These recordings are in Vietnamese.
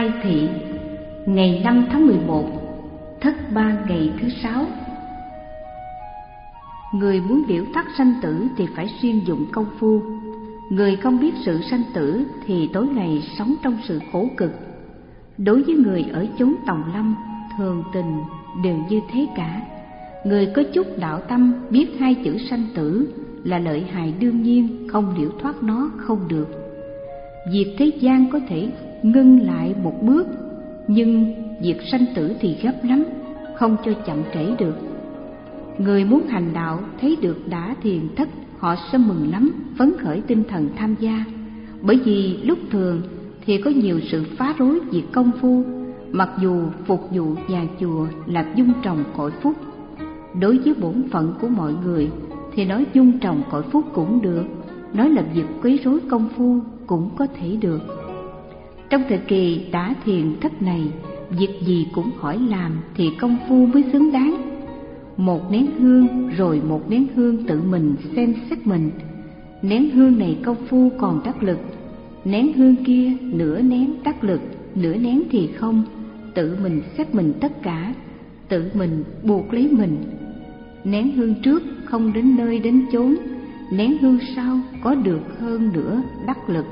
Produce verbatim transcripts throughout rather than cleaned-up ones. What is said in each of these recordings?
Khai Thị, ngày năm tháng mười một, thất ba ngày thứ sáu. Người muốn liễu thoát sanh tử thì phải xuyên dụng công phu. Người không biết sự sanh tử thì tối ngày sống trong sự khổ cực. Đối với người ở chốn tòng lâm, thường tình đều như thế cả. Người có chút đạo tâm biết hai chữ sanh tử là lợi hại đương nhiên, không liễu thoát nó không được. Việc thế gian có thể ngưng lại một bước, nhưng việc sanh tử thì gấp lắm, không cho chậm trễ được. Người muốn hành đạo thấy được đã thiền thất, họ sẽ mừng lắm, phấn khởi tinh thần tham gia. Bởi vì lúc thường thì có nhiều sự phá rối việc công phu, mặc dù phục vụ nhà chùa là dung trồng cội phúc. Đối với bổn phận của mọi người thì nói dung trồng cội phúc cũng được, nói là việc quấy rối công phu cũng có thể được. Trong thời kỳ đã thiền thất này, việc gì cũng hỏi làm thì công phu mới xứng đáng. Một nén hương rồi một nén hương tự mình xem xét mình. Nén hương này công phu còn đắc lực, nén hương kia nửa nén đắc lực, nửa nén thì không. Tự mình xét mình tất cả, tự mình buộc lấy mình. Nén hương trước không đến nơi đến chốn, nén hương sau có được hơn nữa đắc lực,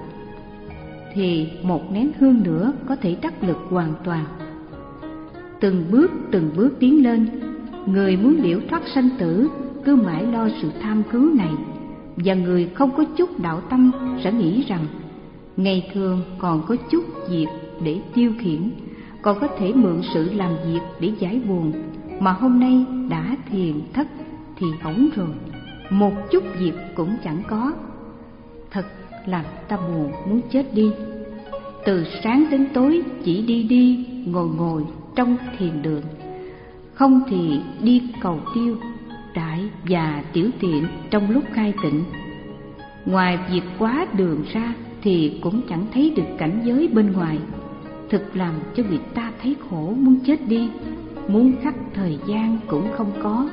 thì một nén hương nữa có thể đắc lực hoàn toàn. Từng bước từng bước tiến lên. Người muốn liễu thoát sanh tử cứ mãi lo sự tham cứu này, và người không có chút đạo tâm sẽ nghĩ rằng ngày thường còn có chút việc để tiêu khiển, còn có thể mượn sự làm việc để giải buồn, mà hôm nay đã thiền thất thì hỏng rồi, một chút việc cũng chẳng có. Thật làm ta buồn muốn chết đi. Từ sáng đến tối chỉ đi đi ngồi ngồi trong thiền đường, không thì đi cầu tiêu, đại và tiểu tiện trong lúc khai tịnh. Ngoài việc quá đường ra thì cũng chẳng thấy được cảnh giới bên ngoài. Thực làm cho người ta thấy khổ muốn chết đi, muốn khắc thời gian cũng không có.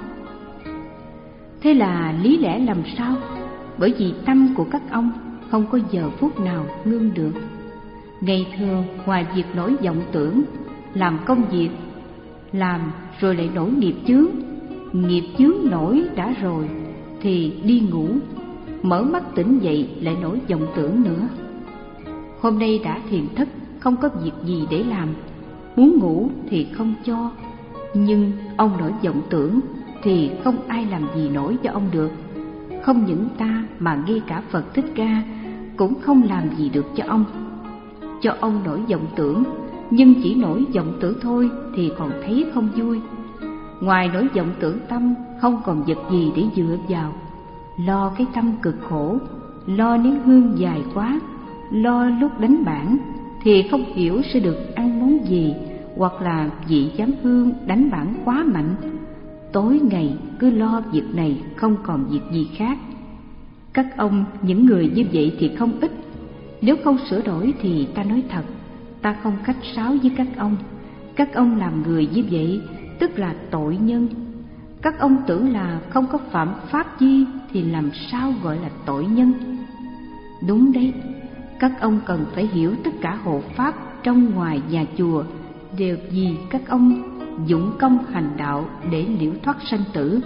Thế là lý lẽ làm sao? Bởi vì tâm của các ông không có giờ phút nào ngưng được. Ngày thường ngoài việc nổi vọng tưởng, làm công việc, làm rồi lại nổi nghiệp chướng. Nghiệp chướng nổi đã rồi thì đi ngủ, mở mắt tỉnh dậy lại nổi vọng tưởng nữa. Hôm nay đã thiền thất, không có việc gì để làm, muốn ngủ thì không cho. Nhưng ông nổi vọng tưởng thì không ai làm gì nổi cho ông được. Không những ta mà ngay cả Phật Thích Ca cũng không làm gì được cho ông. Cho ông nổi vọng tưởng, nhưng chỉ nổi vọng tưởng thôi thì còn thấy không vui. Ngoài nổi vọng tưởng tâm, không còn vật gì để dựa vào. Lo cái tâm cực khổ, lo nén hương dài quá, lo lúc đánh bảng thì không hiểu sẽ được ăn món gì, hoặc là vị giám hương đánh bảng quá mạnh. Tối ngày cứ lo việc này, không còn việc gì khác. Các ông, những người như vậy thì không ít. Nếu không sửa đổi thì ta nói thật, ta không khách sáo với các ông. Các ông làm người như vậy tức là tội nhân. Các ông tưởng là không có phạm pháp gì thì làm sao gọi là tội nhân? Đúng đấy, các ông cần phải hiểu tất cả hộ pháp trong ngoài nhà chùa đều vì các ông dũng công hành đạo để liễu thoát sanh tử.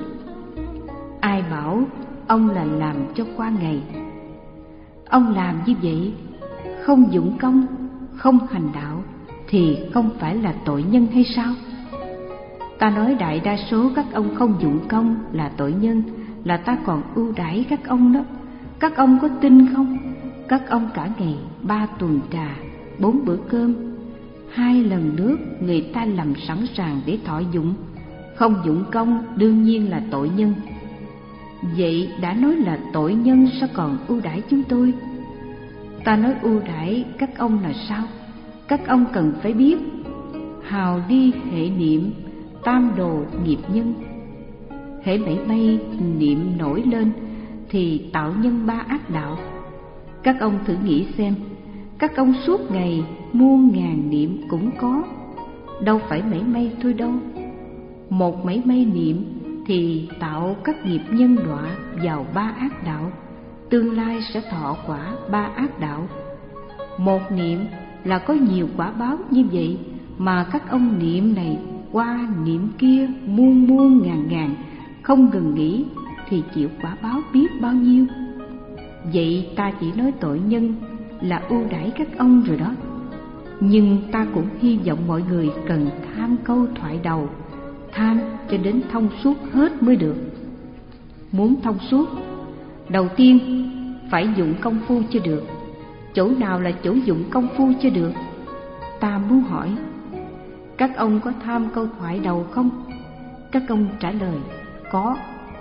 Ai bảo ông là làm cho qua ngày? Ông làm như vậy, không dũng công, không hành đạo thì không phải là tội nhân hay sao? Ta nói đại đa số các ông không dụng công là tội nhân, là ta còn ưu đãi các ông đó. Các ông có tin không? Các ông cả ngày ba tuần trà, bốn bữa cơm, hai lần nước người ta làm sẵn sàng để thọ dụng. Không dụng công đương nhiên là tội nhân. Vậy đã nói là tội nhân, sao còn ưu đãi chúng tôi? Ta nói ưu đãi các ông là sao? Các ông cần phải biết, hào đi hệ niệm tam đồ nghiệp nhân. Hễ mảy may niệm nổi lên thì tạo nhân ba ác đạo. Các ông thử nghĩ xem, các ông suốt ngày muôn ngàn niệm cũng có, đâu phải mảy may thôi đâu. Một mảy may niệm thì tạo các nghiệp nhân đọa vào ba ác đạo, tương lai sẽ thọ quả ba ác đạo. Một niệm là có nhiều quả báo như vậy, mà các ông niệm này qua niệm kia muôn muôn ngàn ngàn không ngừng nghỉ, thì chịu quả báo biết bao nhiêu. Vậy ta chỉ nói tội nhân là ưu đãi các ông rồi đó. Nhưng ta cũng hy vọng mọi người cần tham câu thoại đầu, tham cho đến thông suốt hết mới được. Muốn thông suốt, đầu tiên phải dụng công phu cho được. Chỗ nào là chỗ dụng công phu cho được? Ta muốn hỏi, các ông có tham câu thoại đầu không? Các ông trả lời, có.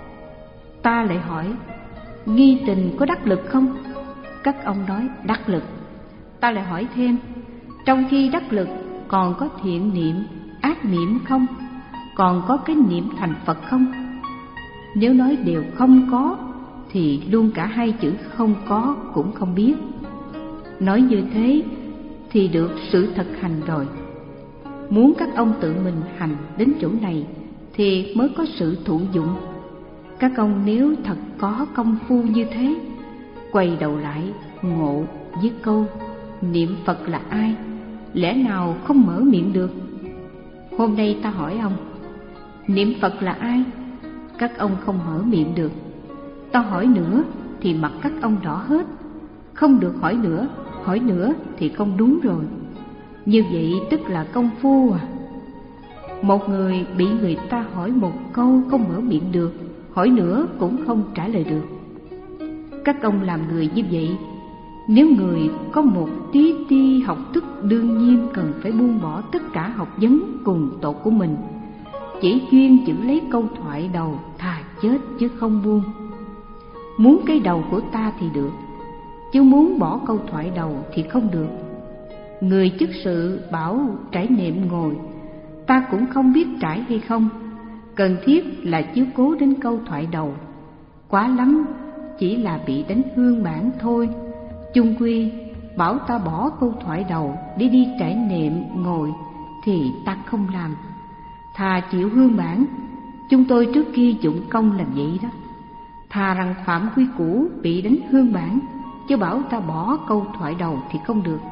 Ta lại hỏi, nghi tình có đắc lực không? Các ông nói đắc lực. Ta lại hỏi thêm, trong khi đắc lực còn có thiện niệm, ác niệm không? Còn có cái niệm thành Phật không? Nếu nói đều không có, thì luôn cả hai chữ không có cũng không biết. Nói như thế thì được sự thực hành rồi. Muốn các ông tự mình hành đến chỗ này thì mới có sự thụ dụng. Các ông nếu thật có công phu như thế, quay đầu lại ngộ với câu niệm Phật là ai, lẽ nào không mở miệng được? Hôm nay ta hỏi ông, niệm Phật là ai? Các ông không mở miệng được. Ta hỏi nữa thì mặt các ông đỏ hết. Không được hỏi nữa, hỏi nữa thì không đúng rồi. Như vậy tức là công phu à? Một người bị người ta hỏi một câu không mở miệng được, hỏi nữa cũng không trả lời được. Các ông làm người như vậy, nếu người có một tí ti học thức đương nhiên cần phải buông bỏ tất cả học vấn cùng tột của mình, chỉ chuyên giữ lấy câu thoại đầu, thà chết chứ không buông. Muốn cái đầu của ta thì được, chứ muốn bỏ câu thoại đầu thì không được. Người chức sự bảo trải niệm ngồi, ta cũng không biết trải hay không. Cần thiết là chiếu cố đến câu thoại đầu, quá lắm chỉ là bị đánh hương bản thôi. Chung quy bảo ta bỏ câu thoại đầu để đi trải niệm ngồi thì ta không làm, thà chịu hương bản. Chúng tôi trước kia dụng công làm vậy đó. Thà rằng phạm quy củ bị đánh hương bản, chứ bảo ta bỏ câu thoại đầu thì không được.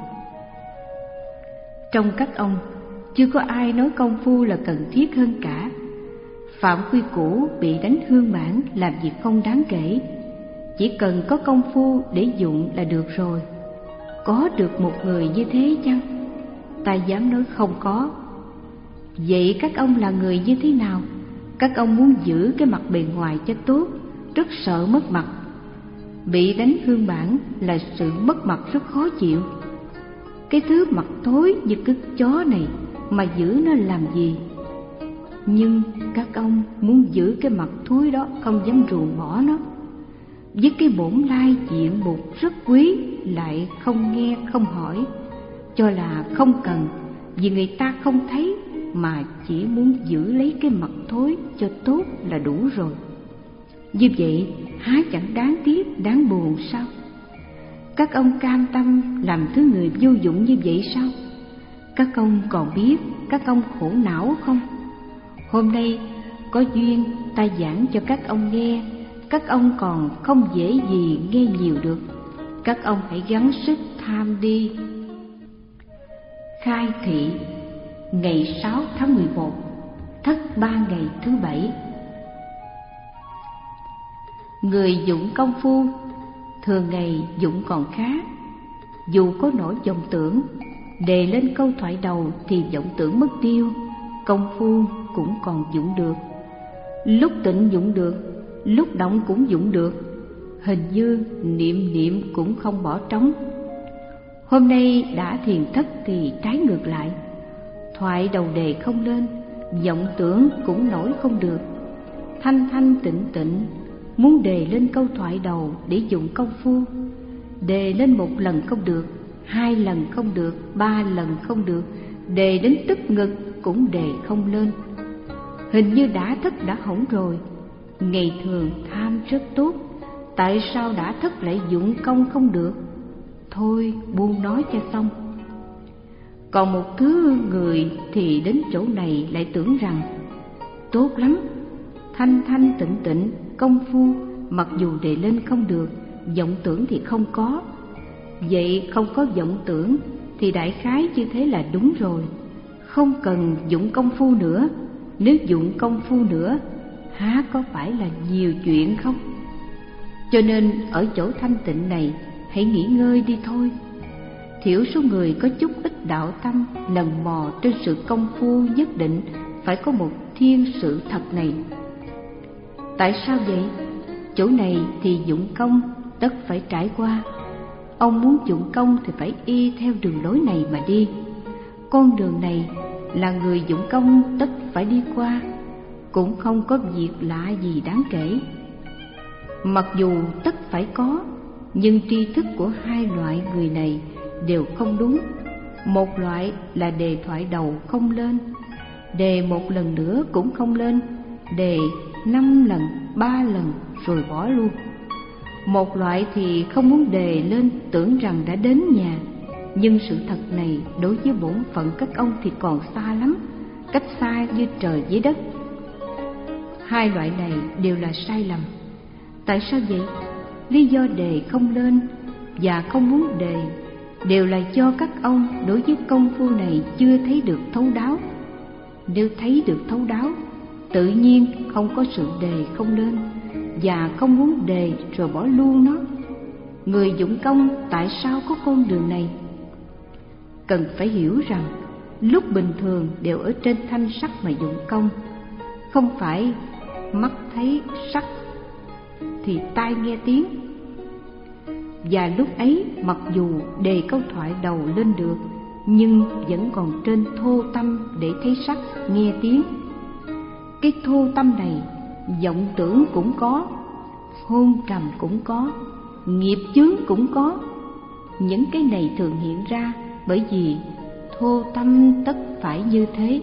Trong các ông chưa có ai nói công phu là cần thiết hơn cả. Phạm quy củ bị đánh hương bản làm việc không đáng kể, chỉ cần có công phu để dụng là được rồi. Có được một người như thế chăng? Ta dám nói không có. Vậy các ông là người như thế nào? Các ông muốn giữ cái mặt bề ngoài cho tốt, rất sợ mất mặt. Bị đánh hương bản là sự mất mặt rất khó chịu. Cái thứ mặt tối như cứt chó này mà giữ nó làm gì? Nhưng các ông muốn giữ cái mặt thúi đó, không dám ruồng bỏ nó. Với cái bổn lai diện mục rất quý, lại không nghe không hỏi, cho là không cần, vì người ta không thấy, mà chỉ muốn giữ lấy cái mặt thối cho tốt là đủ rồi. Như vậy há chẳng đáng tiếc, đáng buồn sao? Các ông cam tâm làm thứ người vô dụng như vậy sao? Các ông còn biết các ông khổ não không? Hôm nay có duyên ta giảng cho các ông nghe, các ông còn không dễ gì nghe nhiều được. Các ông hãy gắng sức tham đi. Khai thị ngày sáu tháng mười một, thất ba ngày thứ bảy. Người dụng công phu thường ngày dụng còn khá, dù có nổi vọng tưởng, đề lên câu thoại đầu thì vọng tưởng mất tiêu, công phu cũng còn dụng được. Lúc tịnh dụng được, lúc động cũng dụng được, hình như niệm niệm cũng không bỏ trống. Hôm nay đã thiền thất thì trái ngược lại, thoại đầu đề không lên, vọng tưởng cũng nổi không được. Thanh thanh tịnh tịnh muốn đề lên câu thoại đầu để dụng công phu, đề lên một lần không được, hai lần không được, ba lần không được, đề đến tức ngực cũng đề không lên. Hình như đã thất đã hỏng rồi. Ngày thường tham rất tốt, tại sao đã thất lại dụng công không được? Thôi buông nói cho xong. Còn một thứ người thì đến chỗ này lại tưởng rằng tốt lắm, thanh thanh tịnh tịnh công phu, mặc dù đề lên không được, vọng tưởng thì không có. Vậy không có vọng tưởng thì đại khái như thế là đúng rồi. Không cần dụng công phu nữa. Nếu dụng công phu nữa, há có phải là nhiều chuyện không? Cho nên ở chỗ thanh tịnh này, hãy nghỉ ngơi đi thôi. Thiểu số người có chút ít đạo tâm lần mò trên sự công phu nhất định phải có một thiên sự thật này. Tại sao vậy? Chỗ này thì dụng công tất phải trải qua. Ông muốn dụng công thì phải y theo đường lối này mà đi. Con đường này là người dụng công tất phải đi qua, cũng không có việc lạ gì đáng kể. Mặc dù tất phải có, nhưng tri thức của hai loại người này đều không đúng. Một loại là đề thoại đầu không lên, đề một lần nữa cũng không lên, đề năm lần, ba lần rồi bỏ luôn. Một loại thì không muốn đề lên, tưởng rằng đã đến nhà, nhưng sự thật này đối với bổn phận các ông thì còn xa lắm, cách xa như trời với đất. Hai loại này đều là sai lầm. Tại sao vậy? Lý do đề không lên và không muốn đề đều là do các ông đối với công phu này chưa thấy được thấu đáo. Nếu thấy được thấu đáo, tự nhiên không có sự đề không lên và không muốn đề rồi bỏ luôn nó. Người dụng công tại sao có con đường này? Cần phải hiểu rằng lúc bình thường đều ở trên thanh sắc mà dụng công, không phải mắt thấy sắc thì tai nghe tiếng. Và lúc ấy mặc dù đề câu thoại đầu lên được, nhưng vẫn còn trên thô tâm để thấy sắc nghe tiếng. Cái thô tâm này vọng tưởng cũng có, hôn trầm cũng có, nghiệp chướng cũng có. Những cái này thường hiện ra bởi vì thô tâm tất phải như thế.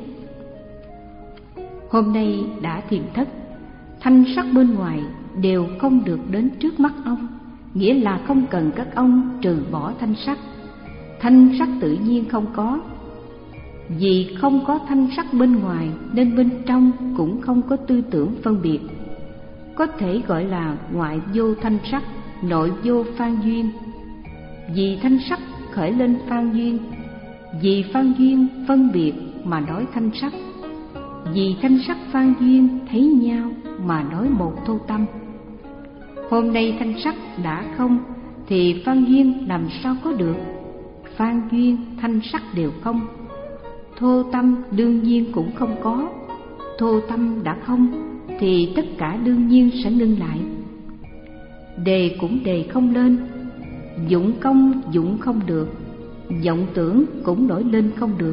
Hôm nay đã thiền thất, thanh sắc bên ngoài đều không được đến trước mắt ông, nghĩa là không cần các ông trừ bỏ thanh sắc. Thanh sắc tự nhiên không có. Vì không có thanh sắc bên ngoài nên bên trong cũng không có tư tưởng phân biệt. Có thể gọi là ngoại vô thanh sắc, nội vô phan duyên. Vì thanh sắc khởi lên phan duyên, vì phan duyên phân biệt mà nói thanh sắc, vì thanh sắc phan duyên thấy nhau mà nói một thô tâm. Hôm nay thanh sắc đã không thì phan duyên làm sao có được? Phan duyên thanh sắc đều không, thô tâm đương nhiên cũng không có. Thô tâm đã không thì tất cả đương nhiên sẽ ngưng lại. Đề cũng đề không lên, dụng công dụng không được, vọng tưởng cũng nổi lên không được.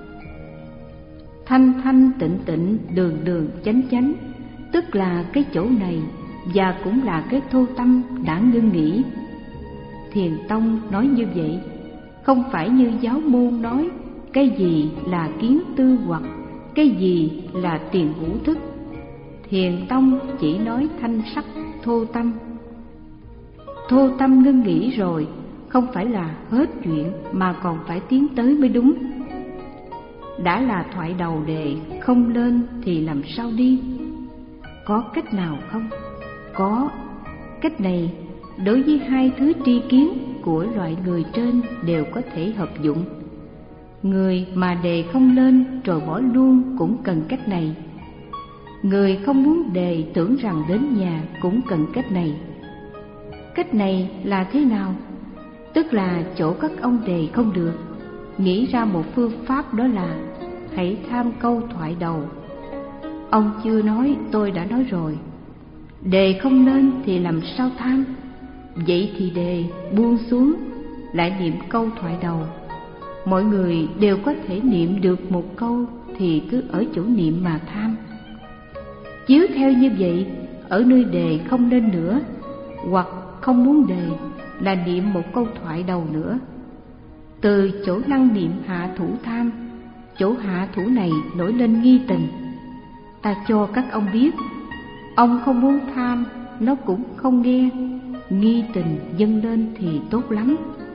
Thanh thanh tịnh tịnh, đường đường chánh chánh, tức là cái chỗ này và cũng là cái thô tâm đã ngưng nghỉ. Thiền tông nói như vậy, không phải như giáo môn nói cái gì là kiến tư hoặc cái gì là tiền ngũ thức. Thiền tông chỉ nói thanh sắc thô tâm. Thô tâm ngưng nghỉ rồi, không phải là hết chuyện mà còn phải tiến tới mới đúng. Đã là thoại đầu đề không lên thì làm sao đi? Có cách nào không? Có. Cách này đối với hai thứ tri kiến của loại người trên đều có thể hợp dụng. Người mà đề không lên rồi bỏ luôn cũng cần cách này. Người không muốn đề tưởng rằng đến nhà cũng cần cách này. Cách này là thế nào? Tức là chỗ các ông đề không được, nghĩ ra một phương pháp, đó là hãy tham câu thoại đầu. Ông chưa nói, tôi đã nói rồi. Đề không lên thì làm sao tham? Vậy thì đề buông xuống, lại niệm câu thoại đầu. Mọi người đều có thể niệm được một câu thì cứ ở chỗ niệm mà tham. Chiếu theo như vậy, ở nơi đề không lên nữa, hoặc không muốn đề là niệm một câu thoại đầu nữa. Từ chỗ năng niệm hạ thủ tham, chỗ hạ thủ này nổi lên nghi tình. Ta cho các ông biết, ông không muốn tham, nó cũng không nghe, nghi tình dâng lên thì tốt lắm.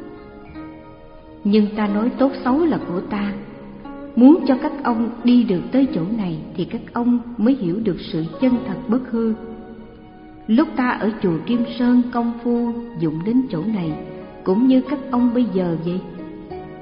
Nhưng ta nói tốt xấu là của ta. Muốn cho các ông đi được tới chỗ này thì các ông mới hiểu được sự chân thật bất hư. Lúc ta ở chùa Kim Sơn công phu dụng đến chỗ này cũng như các ông bây giờ vậy.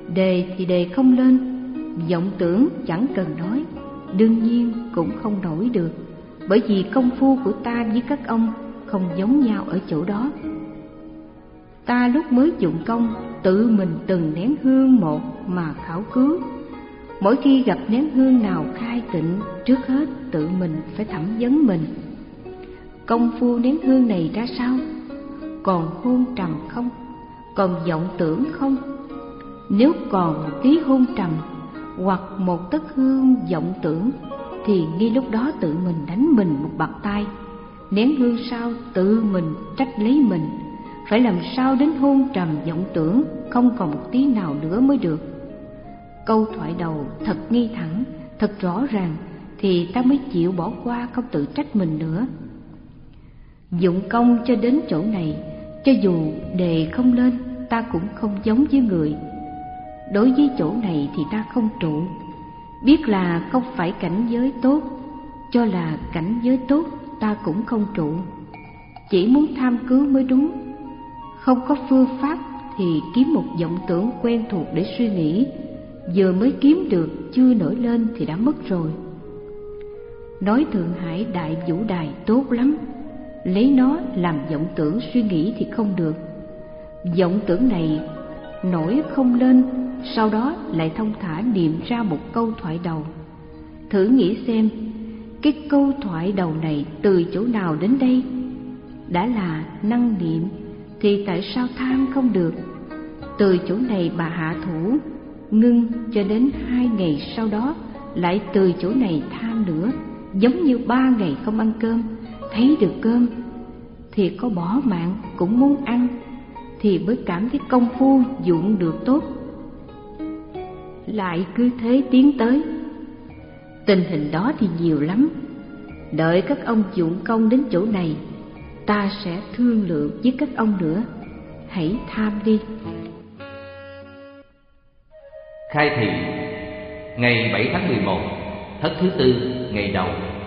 Đề thì đề không lên, vọng tưởng chẳng cần nói, đương nhiên cũng không nổi được, bởi vì công phu của ta với các ông không giống nhau ở chỗ đó. Ta lúc mới dụng công, tự mình từng nén hương một mà khảo cứu. Mỗi khi gặp nén hương nào khai tịnh, trước hết tự mình phải thẩm vấn mình. Công phu nén hương này ra sao? Còn hôn trầm không? Còn vọng tưởng không? Nếu còn một tí hôn trầm hoặc một tấc hương vọng tưởng thì ngay lúc đó tự mình đánh mình một bạt tai. Nén hương sao tự mình trách lấy mình, phải làm sao đến hôn trầm vọng tưởng không còn một tí nào nữa mới được. Câu thoại đầu thật ngay thẳng, thật rõ ràng thì ta mới chịu bỏ qua không tự trách mình nữa. Dụng công cho đến chỗ này, cho dù đề không lên, ta cũng không giống với người. Đối với chỗ này thì ta không trụ, biết là không phải cảnh giới tốt, cho là cảnh giới tốt ta cũng không trụ. Chỉ muốn tham cứu mới đúng. Không có phương pháp thì kiếm một vọng tưởng quen thuộc để suy nghĩ, vừa mới kiếm được chưa nổi lên thì đã mất rồi. Nói Thượng Hải Đại Vũ Đài tốt lắm, lấy nó làm vọng tưởng suy nghĩ thì không được. Vọng tưởng này nổi không lên, sau đó lại thông thả niệm ra một câu thoại đầu. Thử nghĩ xem, cái câu thoại đầu này từ chỗ nào đến đây? Đã là năng niệm thì tại sao tham không được? Từ chỗ này bà hạ thủ, ngưng cho đến hai ngày sau đó lại từ chỗ này tham nữa, giống như ba ngày không ăn cơm, thấy được cơm thì có bỏ mạng cũng muốn ăn, thì mới cảm thấy công phu dụng được tốt. Lại cứ thế tiến tới. Tình hình đó thì nhiều lắm. Đợi các ông dụng công đến chỗ này, ta sẽ thương lượng với các ông nữa. Hãy tham đi. Khai thị ngày bảy tháng mười một, thất thứ tư, ngày đầu.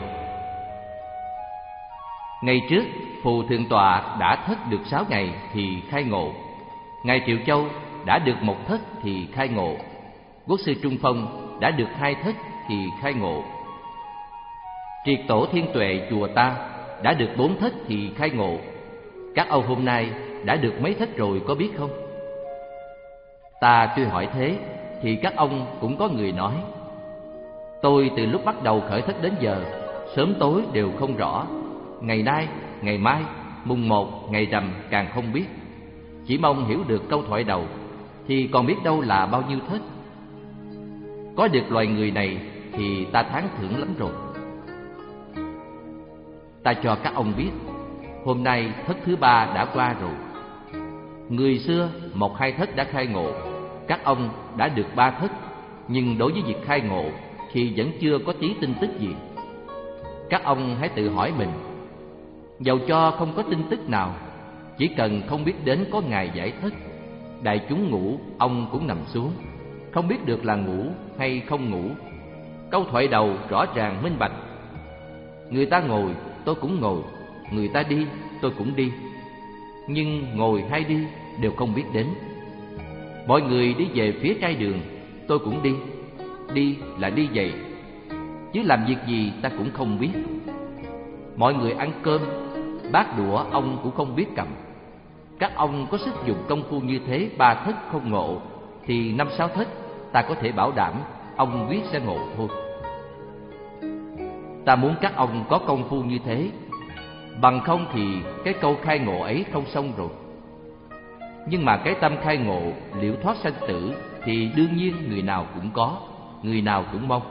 Ngày trước, Phù Thượng Tọa đã thất được sáu ngày thì khai ngộ. Ngài Triệu Châu đã được một thất thì khai ngộ. Quốc sư Trung Phong đã được hai thất thì khai ngộ. Triệt Tổ Thiên Tuệ chùa ta đã được bốn thất thì khai ngộ. Các ông hôm nay đã được mấy thất rồi có biết không? Ta tuy hỏi thế thì các ông cũng có người nói: tôi từ lúc bắt đầu khởi thất đến giờ, sớm tối đều không rõ. Ngày nay, ngày mai, mùng một, ngày rằm càng không biết. Chỉ mong hiểu được câu thoại đầu thì còn biết đâu là bao nhiêu thất. Có được loài người này thì ta thán thưởng lắm rồi. Ta cho các ông biết, hôm nay thất thứ ba đã qua rồi. Người xưa một hai thất đã khai ngộ, các ông đã được ba thất, nhưng đối với việc khai ngộ thì vẫn chưa có tí tin tức gì. Các ông hãy tự hỏi mình, dầu cho không có tin tức nào, chỉ cần không biết đến có ngày giải thất, đại chúng ngủ ông cũng nằm xuống, không biết được là ngủ hay không ngủ. Câu thoại đầu rõ ràng minh bạch. Người ta ngồi tôi cũng ngồi, người ta đi tôi cũng đi, nhưng ngồi hay đi đều không biết đến. Mọi người đi về phía trai đường, tôi cũng đi, đi là đi vậy, chứ làm việc gì ta cũng không biết. Mọi người ăn cơm, bát đũa ông cũng không biết cầm. Các ông có sức dùng công phu như thế ba thất không ngộ, thì năm sáu thất ta có thể bảo đảm ông quyết sẽ ngộ thôi. Ta muốn các ông có công phu như thế, bằng không thì cái câu khai ngộ ấy không xong rồi. Nhưng mà cái tâm khai ngộ liễu thoát sanh tử thì đương nhiên người nào cũng có, người nào cũng mong.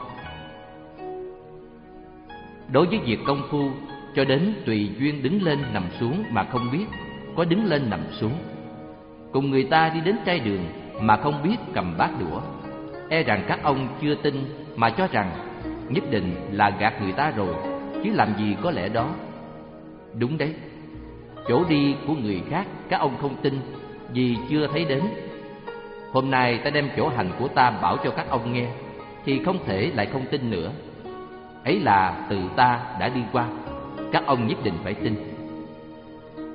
Đối với việc công phu cho đến tùy duyên đứng lên nằm xuống mà không biết, có đứng lên nằm xuống. Cùng người ta đi đến trai đường mà không biết cầm bát đũa, e rằng các ông chưa tin mà cho rằng nhất định là gạt người ta rồi, chứ làm gì có lẽ đó. Đúng đấy, chỗ đi của người khác các ông không tin vì chưa thấy đến. Hôm nay ta đem chỗ hành của ta bảo cho các ông nghe, thì không thể lại không tin nữa. Ấy là tự ta đã đi qua, các ông nhất định phải tin.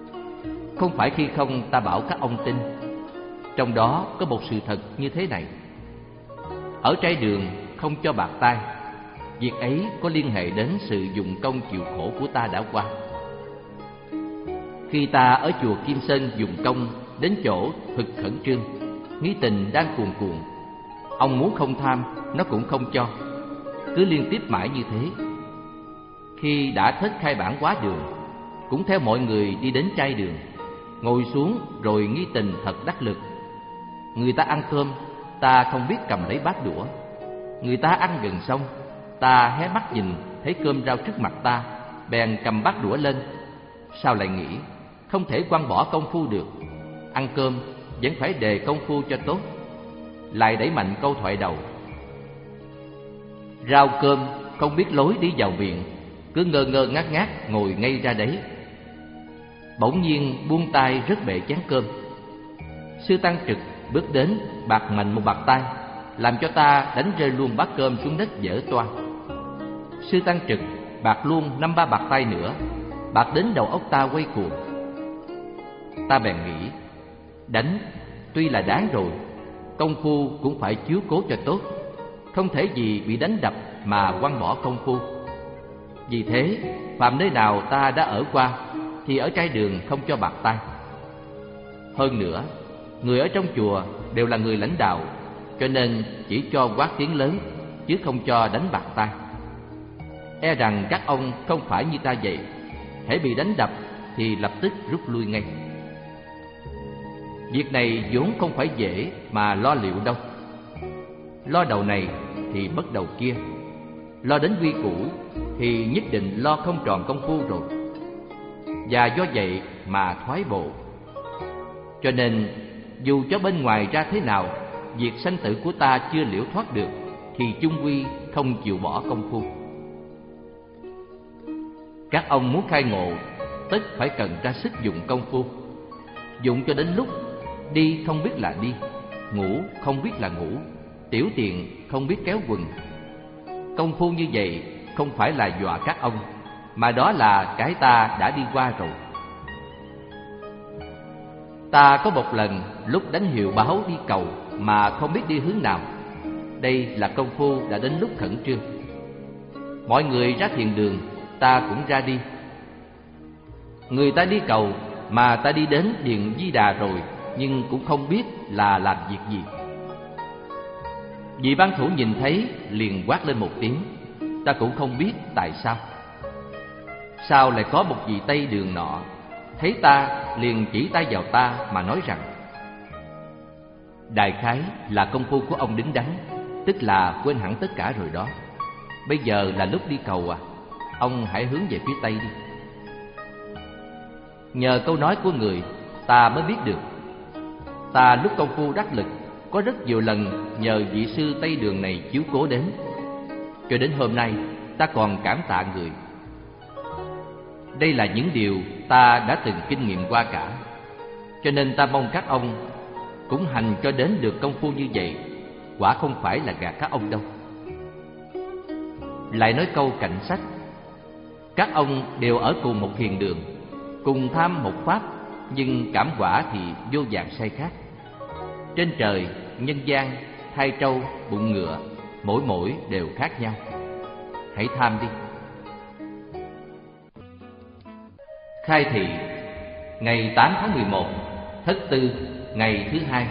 Không phải khi không ta bảo các ông tin. Trong đó có một sự thật như thế này: ở trai đường không cho bạc tay. Việc ấy có liên hệ đến sự dụng công chịu khổ của ta đã qua. Khi ta ở chùa Kim Sơn dùng công đến chỗ thực khẩn trương, nghi tình đang cuồn cuộn, ông muốn không tham, nó cũng không cho, cứ liên tiếp mãi như thế. Khi đã thết khai bản quá đường, cũng theo mọi người đi đến trai đường, ngồi xuống rồi nghi tình thật đắc lực. Người ta ăn cơm, ta không biết cầm lấy bát đũa. Người ta ăn gần xong, ta hé mắt nhìn thấy cơm rau trước mặt ta, bèn cầm bát đũa lên. Sao lại nghĩ không thể quăng bỏ công phu được, ăn cơm vẫn phải đề công phu cho tốt. Lại đẩy mạnh câu thoại đầu: rau cơm không biết lối đi vào miệng, cứ ngơ ngơ ngác ngác ngồi ngay ra đấy. Bỗng nhiên buông tay rớt bể chén cơm. Sư Tăng Trực bước đến bạt mạnh một bạt tay, làm cho ta đánh rơi luôn bát cơm xuống đất vỡ toang. Sư Tăng Trực bạt luôn năm ba bạt tay nữa, bạt đến đầu óc ta quay cuồng. Ta bèn nghĩ, đánh tuy là đáng rồi, công phu cũng phải chiếu cố cho tốt, không thể gì bị đánh đập mà quăng bỏ công phu. Vì thế, phàm nơi nào ta đã ở qua thì ở trai đường không cho bạc tay. Hơn nữa, người ở trong chùa đều là người lãnh đạo, cho nên chỉ cho quát tiếng lớn chứ không cho đánh bạc tay. E rằng các ông không phải như ta vậy, hễ bị đánh đập thì lập tức rút lui ngay. Việc này vốn không phải dễ mà lo liệu đâu. Lo đầu này thì bất đầu kia, lo đến quy củ thì nhất định lo không tròn công phu rồi. Và do vậy mà thoái bộ. Cho nên dù cho bên ngoài ra thế nào, việc sanh tử của ta chưa liễu thoát được thì chung quy không chịu bỏ công phu. Các ông muốn khai ngộ, tất phải cần ra sức dụng công phu. Dụng cho đến lúc đi không biết là đi, ngủ không biết là ngủ, tiểu tiện không biết kéo quần. Công phu như vậy không phải là dọa các ông, mà đó là cái ta đã đi qua rồi. Ta có một lần lúc đánh hiệu báo đi cầu mà không biết đi hướng nào. Đây là công phu đã đến lúc khẩn trương. Mọi người ra thiền đường, ta cũng ra đi. Người ta đi cầu mà ta đi đến Điện Di Đà rồi, nhưng cũng không biết là làm việc gì. Vị ban thủ nhìn thấy liền quát lên một tiếng, ta cũng không biết tại sao. Sao lại có một vị Tây Đường nọ thấy ta liền chỉ tay vào ta mà nói rằng: đại khái là công phu của ông đứng đắn, tức là quên hẳn tất cả rồi đó. Bây giờ là lúc đi cầu à, ông hãy hướng về phía Tây đi. Nhờ câu nói của người, ta mới biết được. Ta lúc công phu đắc lực, có rất nhiều lần nhờ vị sư Tây Đường này chiếu cố đến. Cho đến hôm nay, ta còn cảm tạ người. Đây là những điều ta đã từng kinh nghiệm qua cả. Cho nên ta mong các ông cũng hành cho đến được công phu như vậy. Quả không phải là gạt các ông đâu. Lại nói câu cạnh sách: các ông đều ở cùng một thiền đường, cùng tham một pháp, nhưng cảm quả thì vô vàn sai khác. Trên trời, nhân gian, thai trâu, bụng ngựa, mỗi mỗi đều khác nhau. Hãy tham đi. Khai thị ngày tám tháng mười một, Thất Tư, ngày thứ hai.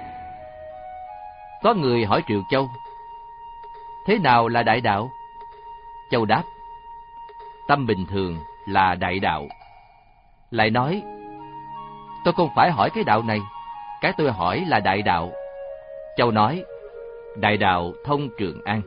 Có người hỏi Triệu Châu: thế nào là đại đạo? Châu đáp: tâm bình thường là đại đạo. Lại nói: tôi không phải hỏi cái đạo này, cái tôi hỏi là đại đạo. Châu nói: đại đạo thông Trường An.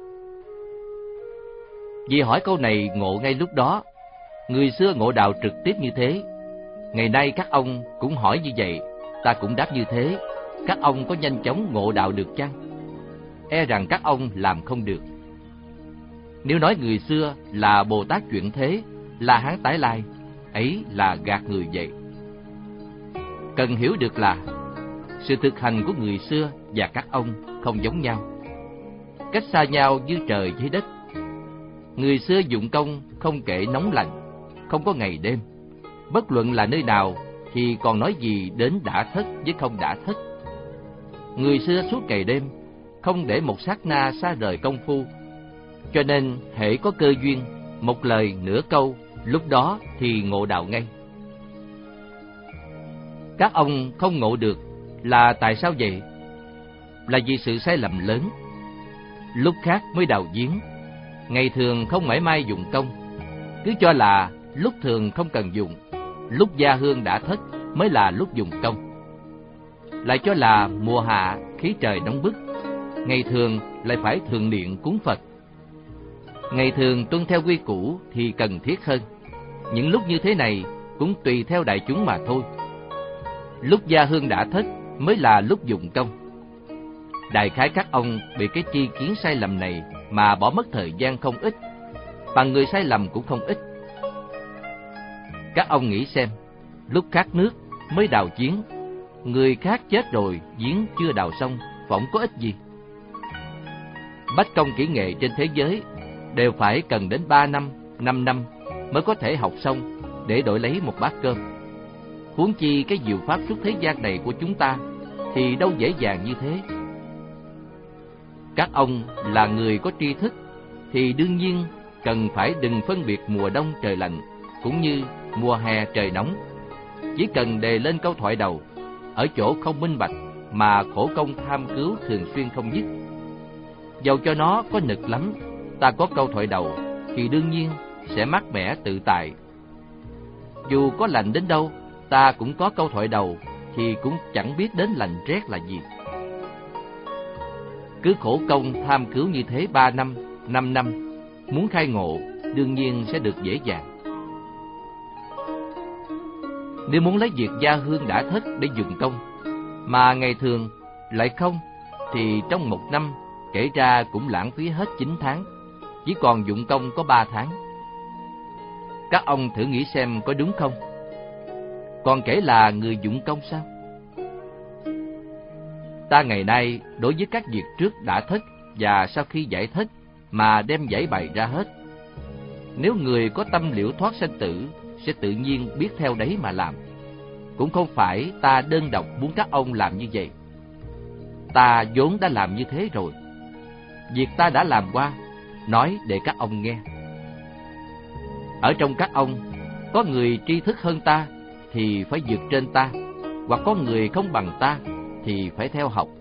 Vì hỏi câu này ngộ ngay lúc đó. Người xưa ngộ đạo trực tiếp như thế. Ngày nay các ông cũng hỏi như vậy, ta cũng đáp như thế. Các ông có nhanh chóng ngộ đạo được chăng? E rằng các ông làm không được. Nếu nói người xưa là Bồ Tát chuyển thế, là Hán tái lai, ấy là gạt người vậy. Cần hiểu được là sự thực hành của người xưa và các ông không giống nhau, cách xa nhau như trời với đất. Người xưa dụng công không kể nóng lạnh, không có ngày đêm. Bất luận là nơi nào thì còn nói gì đến đã thất với không đã thất. Người xưa suốt ngày đêm không để một sát na xa rời công phu. Cho nên hễ có cơ duyên, một lời nửa câu, lúc đó thì ngộ đạo ngay. Các ông không ngộ được là tại sao vậy? Là vì sự sai lầm lớn. Lúc khác mới đào giếng, ngày thường không mảy may dụng công, cứ cho là lúc thường không cần dùng, lúc gia hương đã thất mới là lúc dùng công. Lại cho là mùa hạ khí trời nóng bức, ngày thường lại phải thường niệm cúng Phật. Ngày thường tuân theo quy củ thì cần thiết hơn, những lúc như thế này cũng tùy theo đại chúng mà thôi. Lúc gia hương đã thất mới là lúc dụng công. Đại khái các ông bị cái chi kiến sai lầm này mà bỏ mất thời gian không ít, bằng người sai lầm cũng không ít. Các ông nghĩ xem, lúc khát nước mới đào giếng, người khác chết rồi giếng chưa đào xong, phỏng có ích gì. Bách công kỹ nghệ trên thế giới đều phải cần đến ba năm, năm năm mới có thể học xong để đổi lấy một bát cơm. Huống chi cái diệu pháp xuất thế gian này của chúng ta thì đâu dễ dàng như thế. Các ông là người có tri thức thì đương nhiên cần phải đừng phân biệt mùa đông trời lạnh cũng như mùa hè trời nóng. Chỉ cần đề lên câu thoại đầu, ở chỗ không minh bạch mà khổ công tham cứu thường xuyên không dứt. Dầu cho nó có nực lắm, ta có câu thoại đầu thì đương nhiên sẽ mát mẻ tự tại. Dù có lạnh đến đâu, ta cũng có câu thoại đầu thì cũng chẳng biết đến lạnh rét là gì. Cứ khổ công tham cứu như thế ba năm, năm năm, muốn khai ngộ đương nhiên sẽ được dễ dàng. Nếu muốn lấy việc gia hương đã thất để dùng công, mà ngày thường lại không, thì trong một năm kể ra cũng lãng phí hết chín tháng, chỉ còn dụng công có ba tháng. Các ông thử nghĩ xem có đúng không? Còn kể là người dụng công sao? Ta ngày nay đối với các việc trước đã thất và sau khi giải thất mà đem giải bày ra hết. Nếu người có tâm liễu thoát sanh tử sẽ tự nhiên biết theo đấy mà làm. Cũng không phải ta đơn độc muốn các ông làm như vậy. Ta vốn đã làm như thế rồi. Việc ta đã làm qua, nói để các ông nghe. Ở trong các ông, có người tri thức hơn ta thì phải vượt trên ta, hoặc có người không bằng ta thì phải theo học.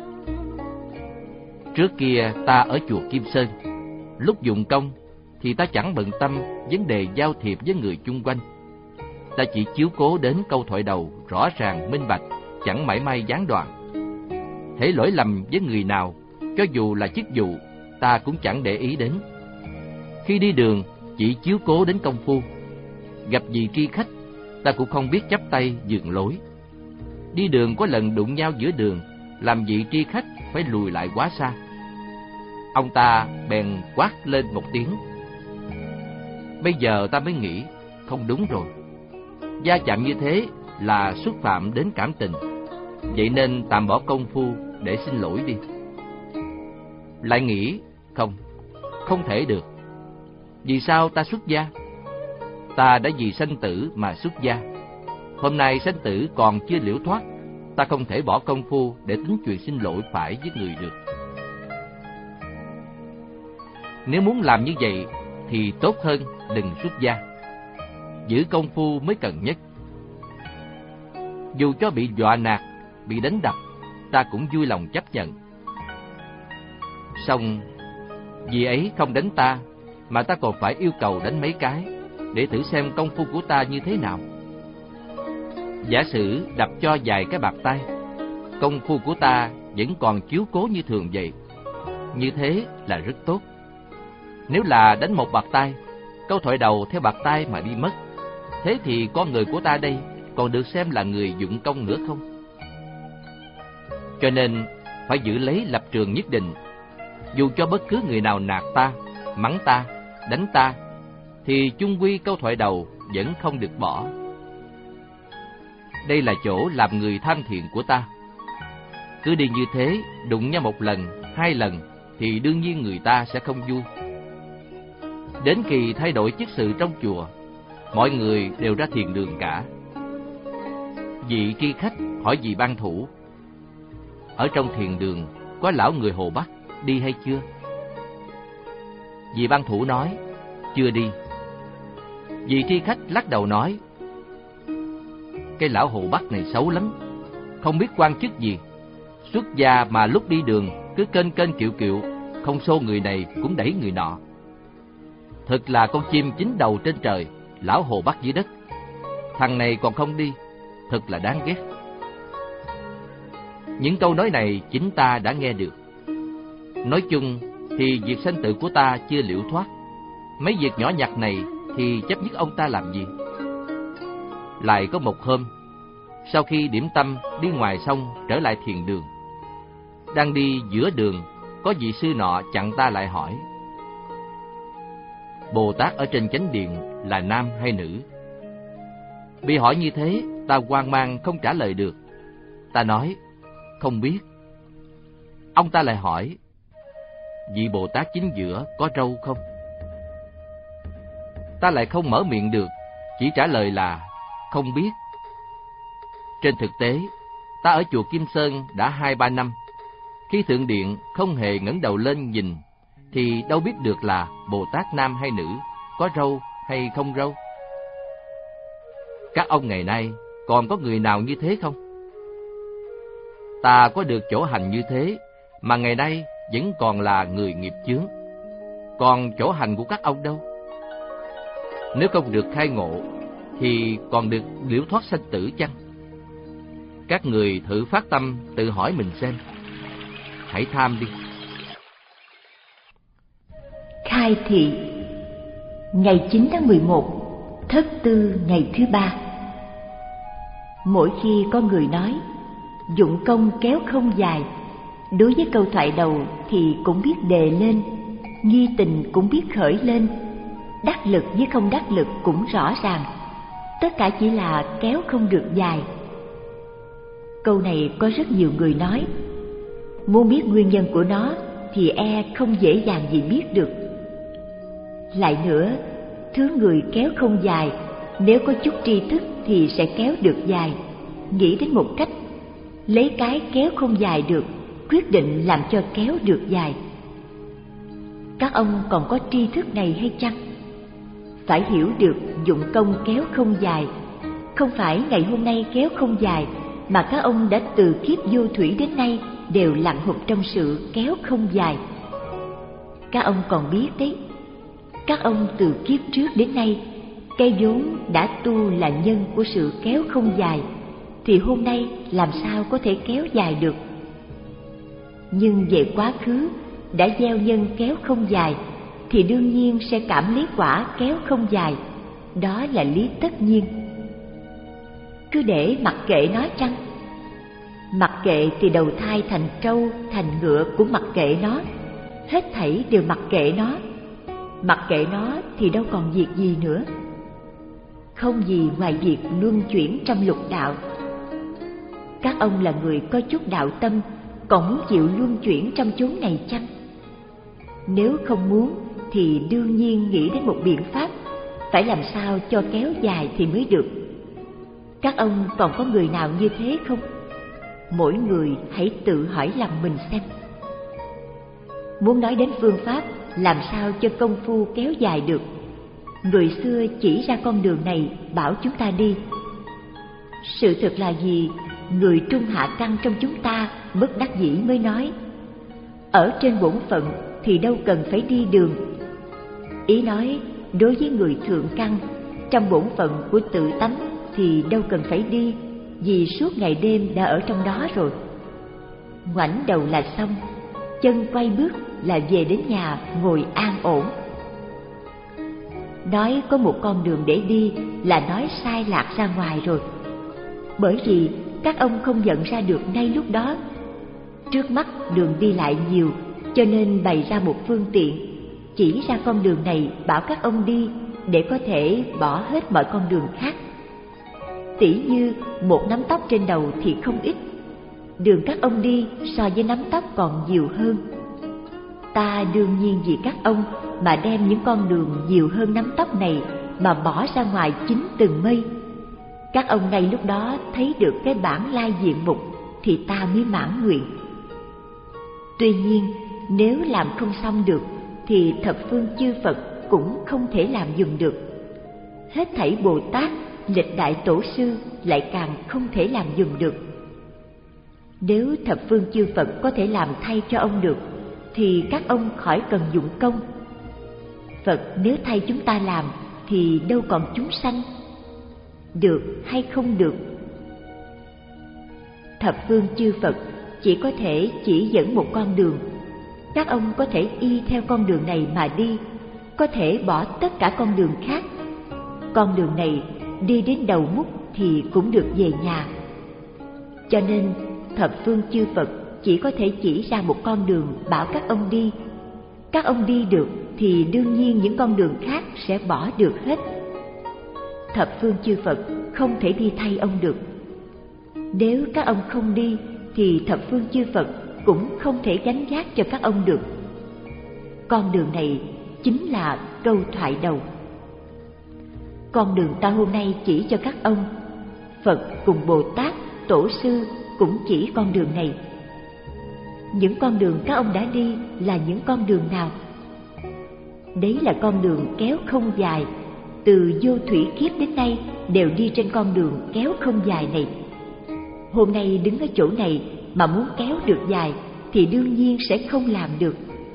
Trước kia ta ở chùa Kim Sơn, lúc dụng công thì ta chẳng bận tâm vấn đề giao thiệp với người chung quanh. Ta chỉ chiếu cố đến câu thoại đầu rõ ràng minh bạch, chẳng mảy may gián đoạn. Hễ lỗi lầm với người nào, cho dù là chức vụ, ta cũng chẳng để ý đến. Khi đi đường chỉ chiếu cố đến công phu. Gặp vị tri khách, ta cũng không biết chắp tay nhường lối. Đi đường có lần đụng nhau giữa đường, làm vị tri khách phải lùi lại quá xa. Ông ta bèn quát lên một tiếng. Bây giờ ta mới nghĩ không đúng rồi. Va chạm như thế là xúc phạm đến cảm tình, vậy nên tạm bỏ công phu để xin lỗi đi. Lại nghĩ không, không thể được. Vì sao ta xuất gia? Ta đã vì sanh tử mà xuất gia. Hôm nay sanh tử còn chưa liễu thoát, ta không thể bỏ công phu để tính chuyện xin lỗi phải với người được. Nếu muốn làm như vậy thì tốt hơn đừng xuất gia. Giữ công phu mới cần nhất. Dù cho bị dọa nạt, bị đánh đập, ta cũng vui lòng chấp nhận. Song vì ấy không đánh ta, mà ta còn phải yêu cầu đánh mấy cái, để thử xem công phu của ta như thế nào. Giả sử đập cho vài cái bạt tay, công phu của ta vẫn còn chiếu cố như thường vậy. Như thế là rất tốt. Nếu là đánh một bạt tay, câu thoại đầu theo bạt tay mà đi mất, thế thì con người của ta đây còn được xem là người dụng công nữa không? Cho nên phải giữ lấy lập trường nhất định. Dù cho bất cứ người nào nạt ta, mắng ta, đánh ta, thì chung quy câu thoại đầu vẫn không được bỏ. Đây là chỗ làm người tham thiện của ta. Cứ đi như thế, đụng nhau một lần, hai lần, thì đương nhiên người ta sẽ không vui. Đến kỳ thay đổi chức sự trong chùa, mọi người đều ra thiền đường cả. Vị tri khách hỏi vị ban thủ: ở trong thiền đường có lão người Hồ Bắc đi hay chưa? Vị ban thủ nói, chưa đi. Vị tri khách lắc đầu nói, cái lão Hồ Bắc này xấu lắm, không biết quan chức gì, xuất gia mà lúc đi đường cứ kênh kênh kiệu kiệu, không xô người này cũng đẩy người nọ. Thật là con chim chín đầu trên trời, lão Hồ Bắc dưới đất. Thằng này còn không đi, thật là đáng ghét. Những câu nói này chính ta đã nghe được. Nói chung thì việc sanh tử của ta chưa liễu thoát. Mấy việc nhỏ nhặt này thì chấp nhất ông ta làm gì? Lại có một hôm, sau khi điểm tâm đi ngoài sông trở lại thiền đường, đang đi giữa đường, có vị sư nọ chặn ta lại hỏi, Bồ Tát ở trên chánh điện là nam hay nữ? Bị hỏi như thế, ta hoang mang không trả lời được. Ta nói, không biết. Ông ta lại hỏi, vị Bồ Tát chính giữa có râu không? Ta lại không mở miệng được, chỉ trả lời là không biết. Trên thực tế, ta ở chùa Kim Sơn đã hai ba năm. Khi thượng điện không hề ngẩng đầu lên nhìn, thì đâu biết được là Bồ Tát nam hay nữ, có râu hay không râu. Các ông ngày nay còn có người nào như thế không? Ta có được chỗ hành như thế, mà ngày nay vẫn còn là người nghiệp chướng. Còn chỗ hành của các ông đâu? Nếu không được khai ngộ, thì còn được liễu thoát sanh tử chăng? Các người thử phát tâm tự hỏi mình xem. Hãy tham đi. Khai thị. Ngày chín tháng mười một, Thất Tư ngày thứ ba. Mỗi khi có người nói dụng công kéo không dài, đối với câu thoại đầu thì cũng biết đề lên, nghi tình cũng biết khởi lên, đắc lực với không đắc lực cũng rõ ràng, tất cả chỉ là kéo không được dài. Câu này có rất nhiều người nói. Muốn biết nguyên nhân của nó thì e không dễ dàng gì biết được. Lại nữa, thứ người kéo không dài, nếu có chút tri thức thì sẽ kéo được dài. Nghĩ đến một cách, lấy cái kéo không dài được, quyết định làm cho kéo được dài. Các ông còn có tri thức này hay chăng? Phải hiểu được dụng công kéo không dài, không phải ngày hôm nay kéo không dài, mà các ông đã từ kiếp vô thủy đến nay đều lặn hụt trong sự kéo không dài. Các ông còn biết đấy, các ông từ kiếp trước đến nay, cái vốn đã tu là nhân của sự kéo không dài, thì hôm nay làm sao có thể kéo dài được. Nhưng về quá khứ đã gieo nhân kéo không dài, thì đương nhiên sẽ cảm lý quả kéo không dài. Đó là lý tất nhiên. Cứ để mặc kệ nó chăng? Mặc kệ thì đầu thai thành trâu, thành ngựa cũng mặc kệ nó. Hết thảy đều mặc kệ nó. Mặc kệ nó thì đâu còn việc gì nữa. Không gì ngoài việc luân chuyển trong lục đạo. Các ông là người có chút đạo tâm, còn muốn chịu luân chuyển trong chốn này chăng? Nếu không muốn thì đương nhiên nghĩ đến một biện pháp, phải làm sao cho kéo dài thì mới được. Các ông còn có người nào như thế không? Mỗi người hãy tự hỏi lòng mình xem. Muốn nói đến phương pháp làm sao cho công phu kéo dài được, người xưa chỉ ra con đường này bảo chúng ta đi. Sự thật là gì? Người trung hạ căn trong chúng ta bất đắc dĩ mới nói, ở trên bổn phận thì đâu cần phải đi đường. Ý nói đối với người thượng căn, trong bổn phận của tự tánh thì đâu cần phải đi, vì suốt ngày đêm đã ở trong đó rồi. Ngoảnh đầu là xong, chân quay bước là về đến nhà ngồi an ổn. Nói có một con đường để đi là nói sai lạc ra ngoài rồi. Bởi vì các ông không nhận ra được ngay lúc đó. Trước mắt đường đi lại nhiều, cho nên bày ra một phương tiện, chỉ ra con đường này bảo các ông đi, để có thể bỏ hết mọi con đường khác. Tỉ như một nắm tóc trên đầu thì không ít, đường các ông đi so với nắm tóc còn nhiều hơn. Ta đương nhiên vì các ông mà đem những con đường nhiều hơn nắm tóc này mà bỏ ra ngoài chín tầng mây. Các ông ngay lúc đó thấy được cái bản lai diện mục thì ta mới mãn nguyện. Tuy nhiên, nếu làm không xong được thì thập phương chư Phật cũng không thể làm giùm được. Hết thảy Bồ Tát, lịch đại tổ sư lại càng không thể làm giùm được. Nếu thập phương chư Phật có thể làm thay cho ông được thì các ông khỏi cần dụng công. Phật nếu thay chúng ta làm thì đâu còn chúng sanh. Được hay không được? Thập phương chư Phật chỉ có thể chỉ dẫn một con đường. Các ông có thể y theo con đường này mà đi, có thể bỏ tất cả con đường khác. Con đường này đi đến đầu mút thì cũng được về nhà. Cho nên thập phương chư Phật chỉ có thể chỉ ra một con đường bảo các ông đi. Các ông đi được thì đương nhiên những con đường khác sẽ bỏ được hết. Thập phương chư Phật không thể đi thay ông được. Nếu các ông không đi thì thập phương chư Phật cũng không thể gánh vác cho các ông được. Con đường này chính là câu thoại đầu. Con đường ta hôm nay chỉ cho các ông, Phật cùng Bồ Tát, Tổ sư cũng chỉ con đường này. Những con đường các ông đã đi là những con đường nào? Đấy là con đường kéo không dài. Từ vô thủy kiếp đến nay đều đi trên con đường kéo không dài này. Hôm nay đứng ở chỗ này mà muốn kéo được dài thì đương nhiên sẽ không làm được.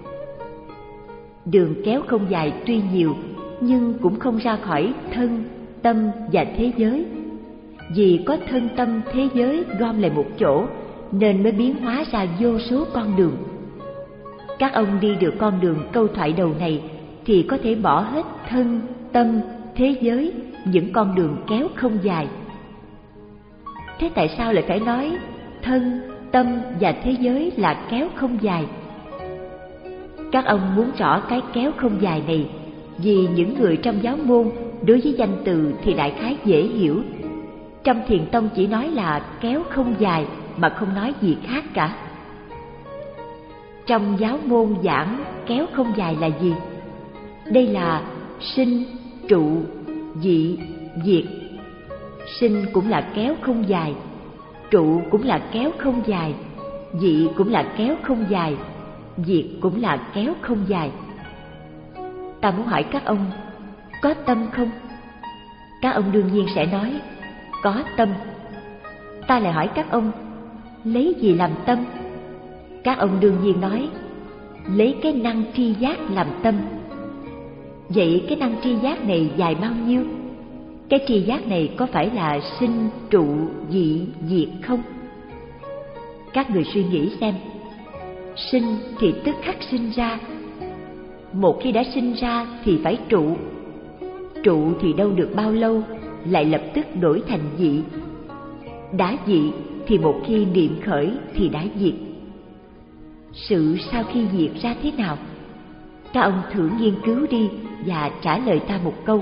Đường kéo không dài tuy nhiều nhưng cũng không ra khỏi thân, tâm và thế giới. Vì có thân tâm thế giới gom lại một chỗ nên mới biến hóa ra vô số con đường. Các ông đi được con đường câu thoại đầu này thì có thể bỏ hết thân, tâm, thế giới, những con đường kéo không dài. Thế tại sao lại phải nói thân, tâm và thế giới là kéo không dài? Các ông muốn rõ cái kéo không dài này vì những người trong giáo môn đối với danh từ thì đại khái dễ hiểu. Trong Thiền Tông chỉ nói là kéo không dài mà không nói gì khác cả. Trong giáo môn giảng kéo không dài là gì? Đây là sinh, trụ, dị, diệt. Sinh cũng là kéo không dài, trụ cũng là kéo không dài, dị cũng là kéo không dài, diệt cũng là kéo không dài. Ta muốn hỏi các ông, có tâm không? Các ông đương nhiên sẽ nói, có tâm. Ta lại hỏi các ông, lấy gì làm tâm? Các ông đương nhiên nói, lấy cái năng tri giác làm tâm. Vậy cái năng tri giác này dài bao nhiêu? Cái tri giác này có phải là sinh, trụ, dị, diệt không? Các người suy nghĩ xem. Sinh thì tức khắc sinh ra. Một khi đã sinh ra thì phải trụ. Trụ thì đâu được bao lâu lại lập tức đổi thành dị. Đã dị thì một khi niệm khởi thì đã diệt. Sự sau khi diệt ra thế nào? Các ông thử nghiên cứu đi và trả lời ta một câu.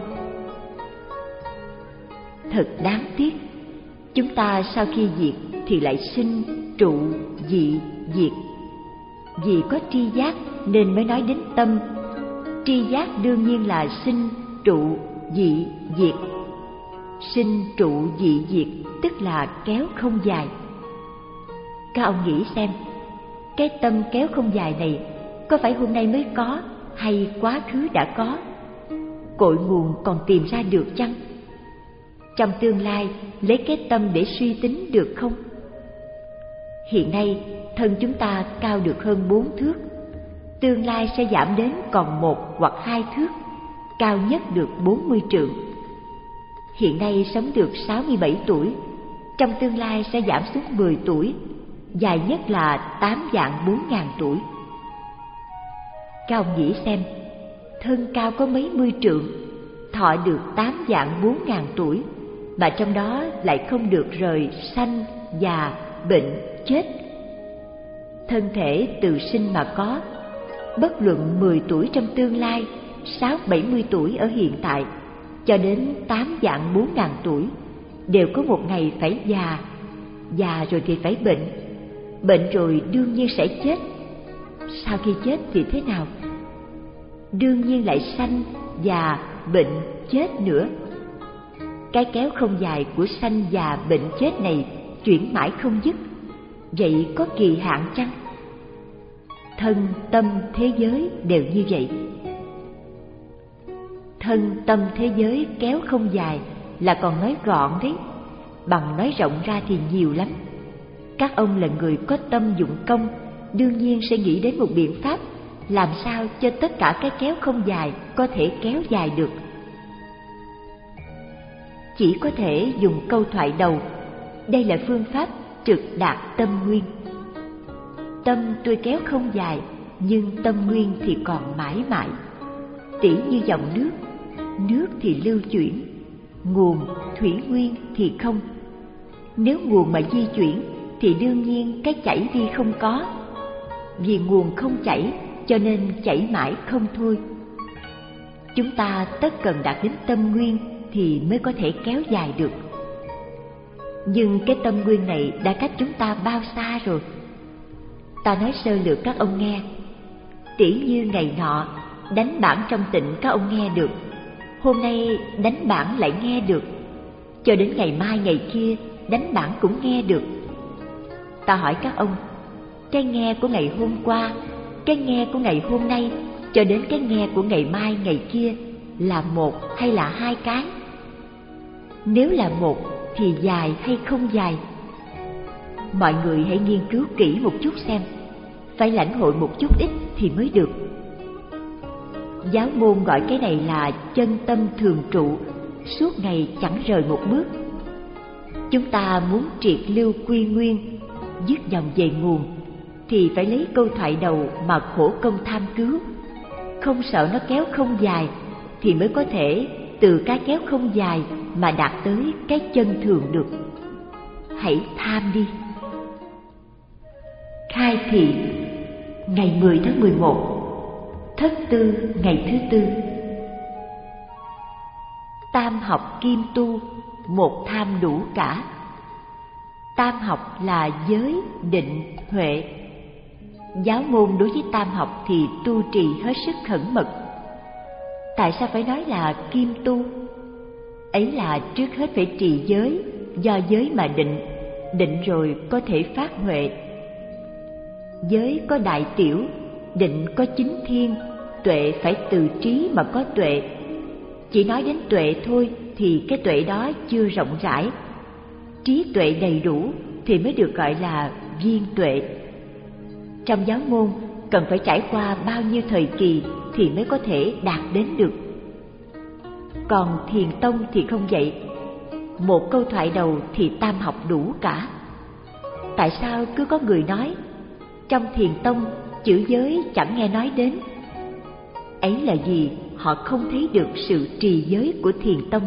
Thật đáng tiếc, chúng ta sau khi diệt thì lại sinh, trụ, dị, diệt. Vì có tri giác nên mới nói đến tâm. Tri giác đương nhiên là sinh, trụ, dị, diệt. Sinh, trụ, dị, diệt tức là kéo không dài. Các ông nghĩ xem, cái tâm kéo không dài này có phải hôm nay mới có hay quá khứ đã có? Cội nguồn còn tìm ra được chăng? Trong tương lai lấy cái tâm để suy tính được không? Hiện nay thân chúng ta cao được hơn bốn thước, tương lai sẽ giảm đến còn một hoặc hai thước, cao nhất được bốn mươi trượng. Hiện nay sống được sáu mươi bảy tuổi, trong tương lai sẽ giảm xuống mười tuổi, dài nhất là tám vạn bốn ngàn tuổi. Các ông nghĩ xem, thân cao có mấy mươi trượng, thọ được tám vạn bốn ngàn tuổi, mà trong đó lại không được rời sanh, già, bệnh, chết. Thân thể từ sinh mà có, bất luận mười tuổi trong tương lai, sáu bảy mươi tuổi ở hiện tại, cho đến tám vạn bốn ngàn tuổi, đều có một ngày phải già, già rồi thì phải bệnh, bệnh rồi đương nhiên sẽ chết. Sau khi chết thì thế nào? Đương nhiên lại sanh, già, bệnh, chết nữa. Cái kéo không dài của sanh, già, bệnh, chết này chuyển mãi không dứt. Vậy có kỳ hạn chăng? thân tâm thế giới đều như vậy. Thân tâm thế giới kéo không dài là còn nói gọn đấy, bằng nói rộng ra thì nhiều lắm. Các ông là người có tâm dụng công, đương nhiên sẽ nghĩ đến một biện pháp làm sao cho tất cả cái kéo không dài có thể kéo dài được. Chỉ có thể dùng câu thoại đầu, đây là phương pháp trực đạt tâm nguyên. Tâm tôi kéo không dài, nhưng tâm nguyên thì còn mãi mãi. Tỉ như dòng nước, nước thì lưu chuyển, nguồn thủy nguyên thì không. Nếu nguồn mà di chuyển thì đương nhiên cái chảy đi không có. Vì nguồn không chảy cho nên chảy mãi không thôi. Chúng ta tất cần đạt đến tâm nguyên thì mới có thể kéo dài được. Nhưng cái tâm nguyên này đã cách chúng ta bao xa rồi? Ta nói sơ lược các ông nghe. Tỉ như ngày nọ đánh bảng trong tịnh các ông nghe được, hôm nay đánh bảng lại nghe được, cho đến ngày mai ngày kia đánh bảng cũng nghe được. Ta hỏi các ông, cái nghe của ngày hôm qua, cái nghe của ngày hôm nay, cho đến cái nghe của ngày mai ngày kia là một hay là hai cái? Nếu là một thì dài hay không dài? Mọi người hãy nghiên cứu kỹ một chút xem, phải lãnh hội một chút ít thì mới được. Giáo môn gọi cái này là chân tâm thường trụ, suốt ngày chẳng rời một bước. Chúng ta muốn triệt lưu quy nguyên, dứt dòng về nguồn, thì phải lấy câu thoại đầu mà khổ công tham cứu. Không sợ nó kéo không dài thì mới có thể từ cái kéo không dài mà đạt tới cái chân thường được. Hãy tham đi. Khai thị ngày mười tháng mười một, thất tư ngày thứ tư. Tam học kim tu, một tham đủ cả. Tam học là giới, định, huệ. Giáo môn đối với tam học thì tu trì hết sức khẩn mật. Tại sao phải nói là kim tu? Ấy là trước hết phải trì giới, do giới mà định, định rồi có thể phát huệ. Giới có đại tiểu, định có chính thiên, tuệ phải từ trí mà có tuệ. Chỉ nói đến tuệ thôi thì cái tuệ đó chưa rộng rãi. Trí tuệ đầy đủ thì mới được gọi là viên tuệ. Trong giáo môn cần phải trải qua bao nhiêu thời kỳ thì mới có thể đạt đến được. Còn thiền tông thì không vậy. Một câu thoại đầu thì tam học đủ cả. Tại sao cứ có người nói trong thiền tông chữ giới chẳng nghe nói đến? Ấy là vì họ không thấy được sự trì giới của thiền tông.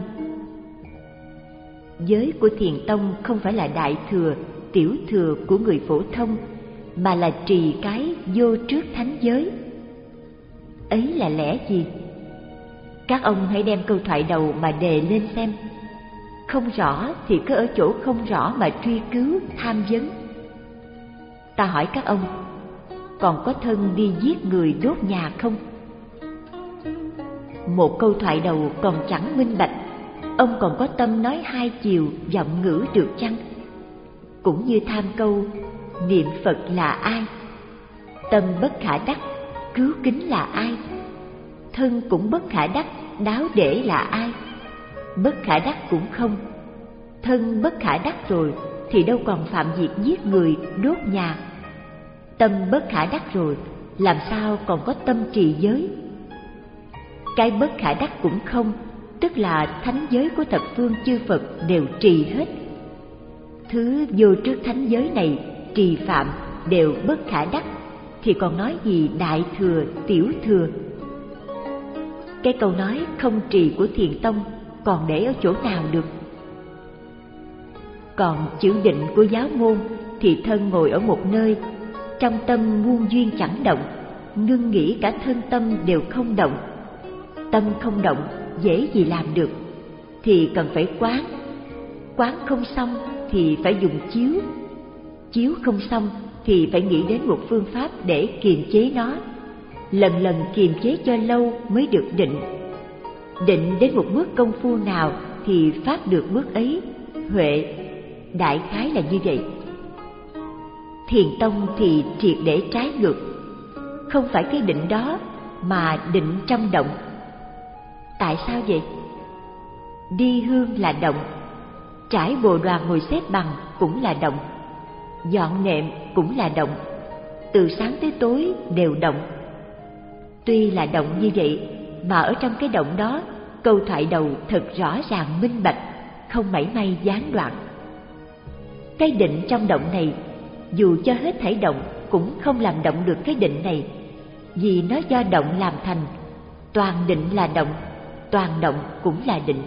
Giới của thiền tông không phải là đại thừa, tiểu thừa của người phổ thông, mà là trì cái vô trước thánh giới. Ấy là lẽ gì? Các ông hãy đem câu thoại đầu mà đề lên xem. Không rõ thì cứ ở chỗ không rõ mà truy cứu, tham vấn. Ta hỏi các ông, còn có thân đi giết người đốt nhà không? Một câu thoại đầu còn chẳng minh bạch, ông còn có tâm nói hai chiều vọng ngữ được chăng? Cũng như tham câu niệm Phật là ai, tâm bất khả đắc, cứu kính là ai, thân cũng bất khả đắc, đáo để là ai? Bất khả đắc cũng không. Thân bất khả đắc rồi thì đâu còn phạm việc giết người đốt nhà. Tâm bất khả đắc rồi, làm sao còn có tâm trì giới? Cái bất khả đắc cũng không, tức là thánh giới của thập phương chư Phật đều trì hết. Thứ vô trước thánh giới này trì phạm đều bất khả đắc, thì còn nói gì đại thừa, tiểu thừa? Cái câu nói không trì của thiền tông còn để ở chỗ nào được? Còn chữ định của giáo môn thì thân ngồi ở một nơi, trong tâm muôn duyên chẳng động, ngưng nghĩ cả thân tâm đều không động. Tâm không động dễ gì làm được, thì cần phải quán. Quán không xong thì phải dùng chiếu. Chiếu không xong thì phải nghĩ đến một phương pháp để kiềm chế nó. Lần lần kiềm chế cho lâu mới được định. Định đến một bước công phu nào thì phát được bước ấy, huệ. Đại khái là như vậy. Thiền tông thì triệt để trái ngược. không phải cái định đó, mà định trong động. Tại sao vậy? Đi hương là động, trải bồ đoàn ngồi xếp bằng cũng là động, dọn nệm cũng là động, từ sáng tới tối đều động. Tuy là động như vậy, mà ở trong cái động đó, câu thoại đầu thật rõ ràng minh bạch, không mảy may gián đoạn. Cái định trong động này, dù cho hết thảy động cũng không làm động được cái định này, vì nó do động làm thành. Toàn định là động, toàn động cũng là định.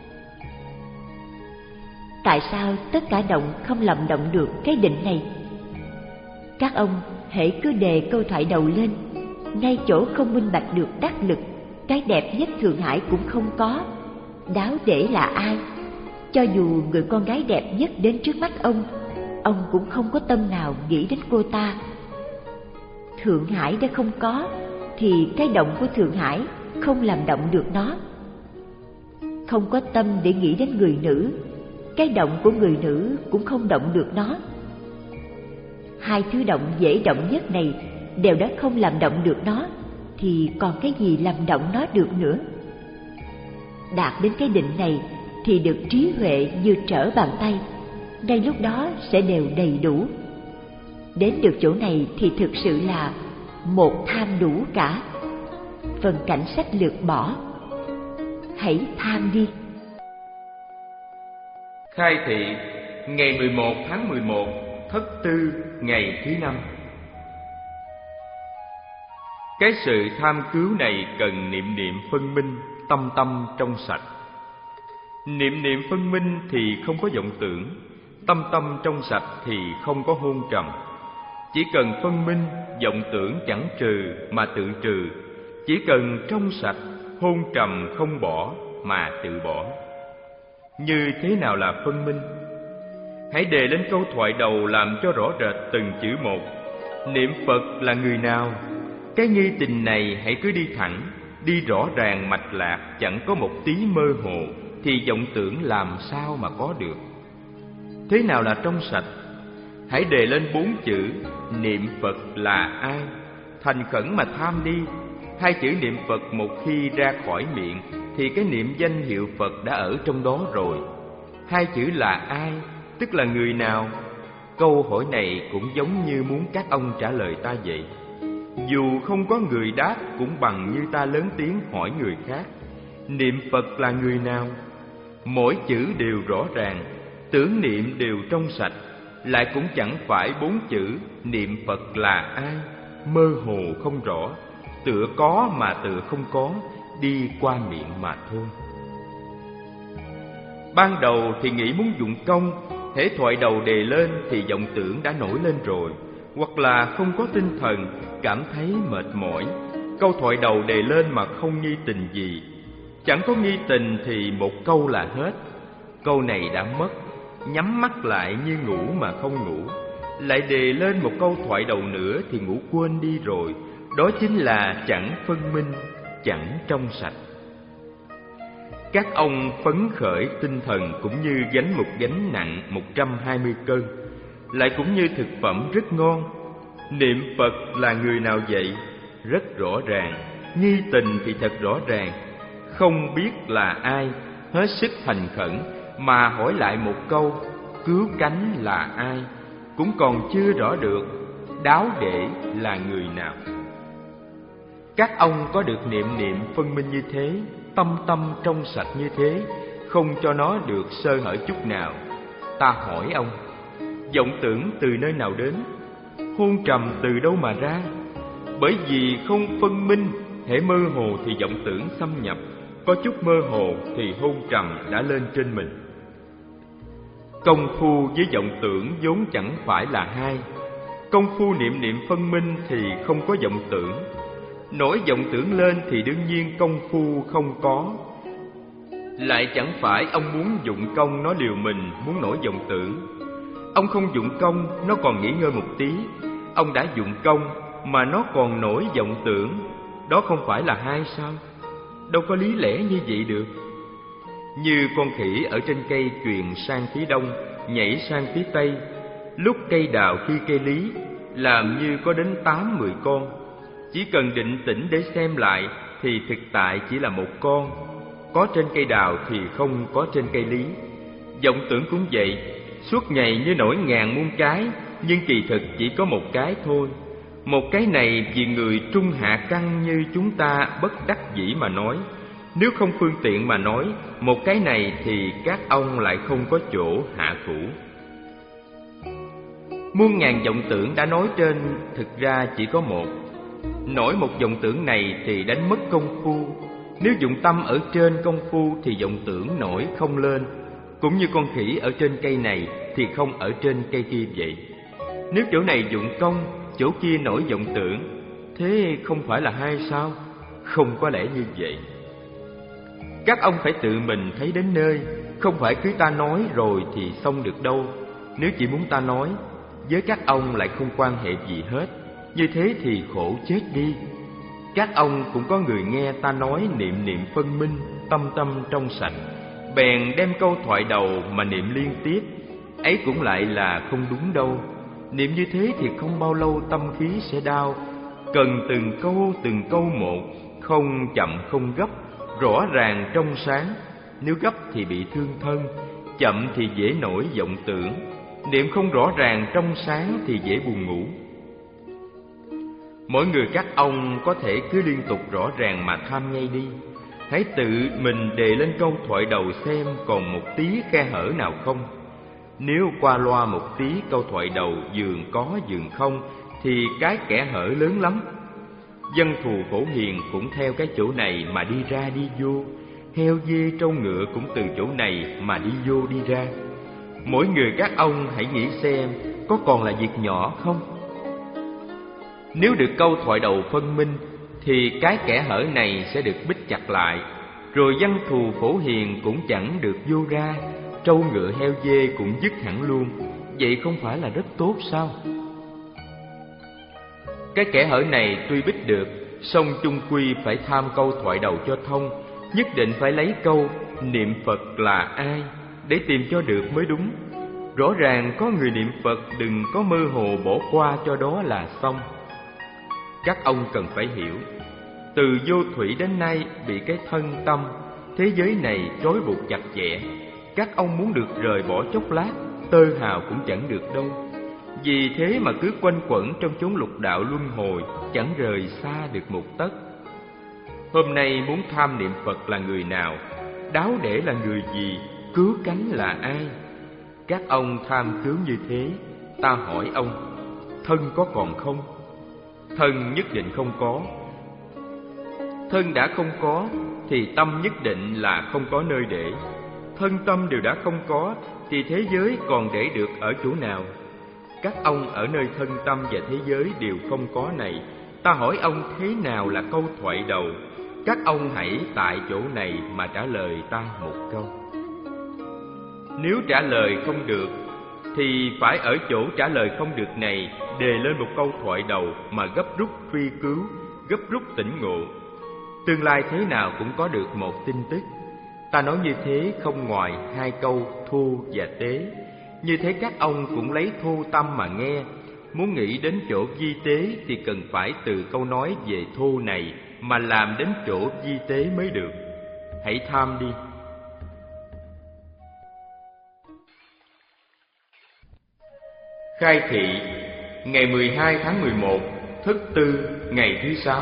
Tại sao tất cả động không làm động được cái định này? Các ông hễ cứ đề câu thoại đầu lên, ngay chỗ không minh bạch được đắc lực, cái đẹp nhất Thượng Hải cũng không có. Đáo để là ai? Cho dù người con gái đẹp nhất đến trước mắt ông, ông cũng không có tâm nào nghĩ đến cô ta. Thượng Hải đã không có, thì cái động của Thượng Hải không làm động được nó. Không có tâm để nghĩ đến người nữ, cái động của người nữ cũng không động được nó. Hai thứ động dễ động nhất này đều đã không làm động được nó, thì còn cái gì làm động nó được nữa? Đạt đến cái định này thì được trí huệ như trở bàn tay, ngay lúc đó sẽ đều đầy đủ. Đến được chỗ này thì thực sự là một tham đủ cả. Phần cảnh sách lược bỏ, hãy tham đi. Khai thị ngày mười một tháng mười một, Thất Tư, ngày thứ năm. Cái sự tham cứu này cần niệm niệm phân minh, tâm tâm trong sạch. Niệm niệm phân minh thì không có vọng tưởng, tâm tâm trong sạch thì không có hôn trầm. Chỉ cần phân minh, vọng tưởng chẳng trừ mà tự trừ. Chỉ cần trong sạch, hôn trầm không bỏ mà tự bỏ. Như thế nào là phân minh? Hãy đề lên câu thoại đầu làm cho rõ rệt từng chữ một. Niệm Phật là người nào? Cái nghi tình này hãy cứ đi thẳng, đi rõ ràng mạch lạc, chẳng có một tí mơ hồ, thì vọng tưởng làm sao mà có được. Thế nào là trong sạch? Hãy đề lên bốn chữ niệm Phật là ai? Thành khẩn mà tham đi. Hai chữ niệm Phật một khi ra khỏi miệng thì cái niệm danh hiệu Phật đã ở trong đó rồi. Hai chữ là ai, tức là người nào? Câu hỏi này cũng giống như muốn các ông trả lời ta vậy. Dù không có người đáp cũng bằng như ta lớn tiếng hỏi người khác, niệm Phật là người nào? Mỗi chữ đều rõ ràng, tưởng niệm đều trong sạch, lại cũng chẳng phải bốn chữ niệm Phật là ai, mơ hồ không rõ, tựa có mà tựa không có, đi qua miệng mà thôi. Ban đầu thì nghĩ muốn dụng công, hễ thoại đầu đề lên thì vọng tưởng đã nổi lên rồi, hoặc là không có tinh thần, cảm thấy mệt mỏi. Câu thoại đầu đề lên mà không nghi tình gì, chẳng có nghi tình thì một câu là hết. Câu này đã mất, nhắm mắt lại như ngủ mà không ngủ. Lại đề lên một câu thoại đầu nữa thì ngủ quên đi rồi. Đó chính là chẳng phân minh, chẳng trong sạch. Các ông phấn khởi tinh thần cũng như gánh một gánh nặng một trăm hai mươi cân, lại cũng như thực phẩm rất ngon. Niệm Phật là người nào vậy? Rất rõ ràng. Nghi tình thì thật rõ ràng. Không biết là ai, hết sức thành khẩn mà hỏi lại một câu, cứu cánh là ai? Cũng còn chưa rõ được. Đáo để là người nào? Các ông có được niệm niệm phân minh như thế, tâm tâm trong sạch như thế, không cho nó được sơ hở chút nào. Ta hỏi ông, vọng tưởng từ nơi nào đến? Hôn trầm từ đâu mà ra? Bởi vì không phân minh, hễ mơ hồ thì vọng tưởng xâm nhập, có chút mơ hồ thì hôn trầm đã lên trên mình. Công phu với vọng tưởng vốn chẳng phải là hai. Công phu niệm niệm phân minh thì không có vọng tưởng. Nổi vọng tưởng lên thì đương nhiên công phu không có. Lại chẳng phải ông muốn dụng công nó liều mình muốn nổi vọng tưởng. Ông không dụng công, nó còn nghỉ ngơi một tí. Ông đã dụng công mà nó còn nổi vọng tưởng. Đó không phải là hai sao? Đâu có lý lẽ như vậy được. Như con khỉ ở trên cây chuyền sang phía đông, nhảy sang phía tây. Lúc cây đào khi cây lý, làm như có đến tám mười con. Chỉ cần định tĩnh để xem lại thì thực tại chỉ là một con, có trên cây đào thì không có trên cây lý. Vọng tưởng cũng vậy, suốt ngày như nổi ngàn muôn cái, nhưng kỳ thực chỉ có một cái thôi. Một cái này vì người trung hạ căn như chúng ta bất đắc dĩ mà nói. Nếu không phương tiện mà nói, một cái này thì các ông lại không có chỗ hạ thủ. Muôn ngàn vọng tưởng đã nói trên, thực ra chỉ có một. Nổi một vọng tưởng này thì đánh mất công phu. Nếu dụng tâm ở trên công phu thì vọng tưởng nổi không lên. Cũng như con khỉ ở trên cây này thì không ở trên cây kia vậy. Nếu chỗ này dụng công, chỗ kia nổi vọng tưởng, thế không phải là hai sao? Không có lẽ như vậy. Các ông phải tự mình thấy đến nơi, không phải cứ ta nói rồi thì xong được đâu. Nếu chỉ muốn ta nói, với các ông lại không quan hệ gì hết, như thế thì khổ chết đi. Các ông cũng có người nghe ta nói niệm niệm phân minh, tâm tâm trong sạch, bèn đem câu thoại đầu mà niệm liên tiếp, ấy cũng lại là không đúng đâu. Niệm như thế thì không bao lâu tâm khí sẽ đau. Cần từng câu từng câu một, không chậm không gấp, rõ ràng trong sáng. Nếu gấp thì bị thương thân, chậm thì dễ nổi vọng tưởng. Niệm không rõ ràng trong sáng thì dễ buồn ngủ. Mỗi người các ông có thể cứ liên tục rõ ràng mà tham ngay đi. Hãy tự mình đề lên câu thoại đầu xem còn một tí khe hở nào không. Nếu qua loa một tí câu thoại đầu dường có dường không thì cái kẽ hở lớn lắm. Dân thù phổ hiền cũng theo cái chỗ này mà đi ra đi vô. Heo dê trâu ngựa cũng từ chỗ này mà đi vô đi ra. Mỗi người các ông hãy nghĩ xem có còn là việc nhỏ không? Nếu được câu thoại đầu phân minh thì cái kẽ hở này sẽ được bích chặt lại, rồi văn thù phổ hiền cũng chẳng được vô ra, trâu ngựa heo dê cũng dứt hẳn luôn. Vậy không phải là rất tốt sao? Cái kẽ hở này tuy bích được, song chung quy phải tham câu thoại đầu cho thông. Nhất định phải lấy câu niệm Phật là ai để tìm cho được mới đúng. Rõ ràng có người niệm Phật, đừng có mơ hồ bỏ qua cho đó là xong. Các ông cần phải hiểu, từ vô thủy đến nay bị cái thân tâm, thế giới này trói buộc chặt chẽ. Các ông muốn được rời bỏ chốc lát, tơ hào cũng chẳng được đâu. Vì thế mà cứ quanh quẩn trong chốn lục đạo luân hồi, chẳng rời xa được một tấc. Hôm nay muốn tham niệm Phật là người nào, đáo để là người gì, cứu cánh là ai? Các ông tham cứu như thế, ta hỏi ông, thân có còn không? Thân nhất định không có. Thân đã không có thì tâm nhất định là không có nơi để. Thân tâm đều đã không có thì thế giới còn để được ở chỗ nào? Các ông ở nơi thân tâm và thế giới đều không có này, ta hỏi ông thế nào là câu thoại đầu? Các ông hãy tại chỗ này mà trả lời ta một câu. Nếu trả lời không được thì phải ở chỗ trả lời không được này đề lên một câu thoại đầu mà gấp rút truy cứu, gấp rút tỉnh ngộ. Tương lai thế nào cũng có được một tin tức. Ta nói như thế không ngoài hai câu thu và tế. Như thế các ông cũng lấy thu tâm mà nghe. Muốn nghĩ đến chỗ vi tế thì cần phải từ câu nói về thu này mà làm đến chỗ vi tế mới được. Hãy tham đi. Khai thị ngày mười hai tháng mười một, Thất Tư, ngày thứ sáu.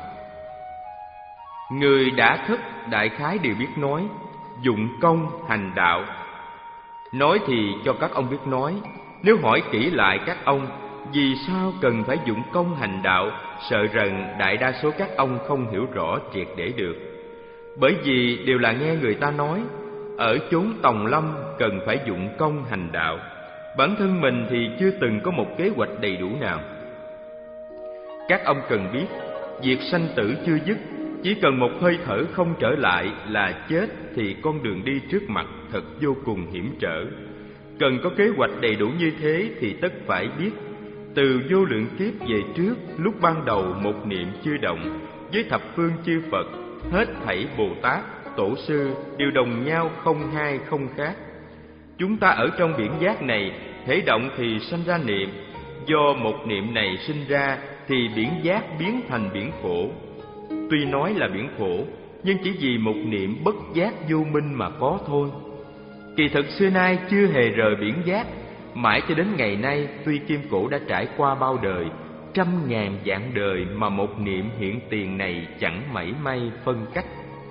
Người đã thức đại khái đều biết nói, dụng công hành đạo. Nói thì cho các ông biết nói. Nếu hỏi kỹ lại các ông, vì sao cần phải dụng công hành đạo, sợ rằng đại đa số các ông không hiểu rõ triệt để được. Bởi vì đều là nghe người ta nói, ở chốn tòng lâm cần phải dụng công hành đạo. Bản thân mình thì chưa từng có một kế hoạch đầy đủ nào. Các ông cần biết, việc sanh tử chưa dứt, chỉ cần một hơi thở không trở lại là chết thì con đường đi trước mặt thật vô cùng hiểm trở. Cần có kế hoạch đầy đủ như thế thì tất phải biết, từ vô lượng kiếp về trước, lúc ban đầu một niệm chưa động, với thập phương chư Phật, hết thảy Bồ Tát, Tổ sư đều đồng nhau không hai không khác. Chúng ta ở trong biển giác này, hễ động thì sanh ra niệm, do một niệm này sinh ra thì biển giác biến thành biển khổ. Tuy nói là biển khổ, nhưng chỉ vì một niệm bất giác vô minh mà có thôi. Kỳ thực xưa nay chưa hề rời biển giác, mãi cho đến ngày nay tuy Kim Cổ đã trải qua bao đời, trăm ngàn vạn đời mà một niệm hiện tiền này chẳng mảy may phân cách.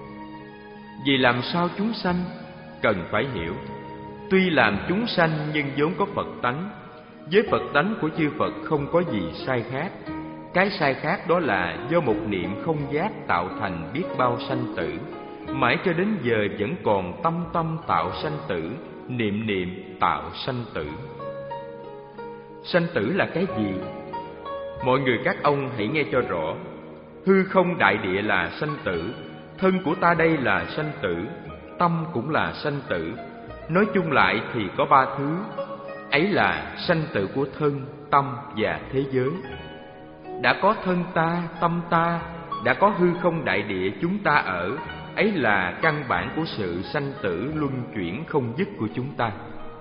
Vì làm sao chúng sanh? Cần phải hiểu, tuy làm chúng sanh nhưng vốn có Phật tánh. Với Phật tánh của chư Phật không có gì sai khác. Cái sai khác đó là do một niệm không giác tạo thành biết bao sanh tử. Mãi cho đến giờ vẫn còn tâm tâm tạo sanh tử, niệm niệm tạo sanh tử. Sanh tử là cái gì? Mọi người các ông hãy nghe cho rõ. Hư không đại địa là sanh tử, thân của ta đây là sanh tử, tâm cũng là sanh tử. Nói chung lại thì có ba thứ. Ấy là sanh tử của thân, tâm và thế giới. Đã có thân ta, tâm ta, đã có hư không đại địa chúng ta ở, ấy là căn bản của sự sanh tử luân chuyển không dứt của chúng ta.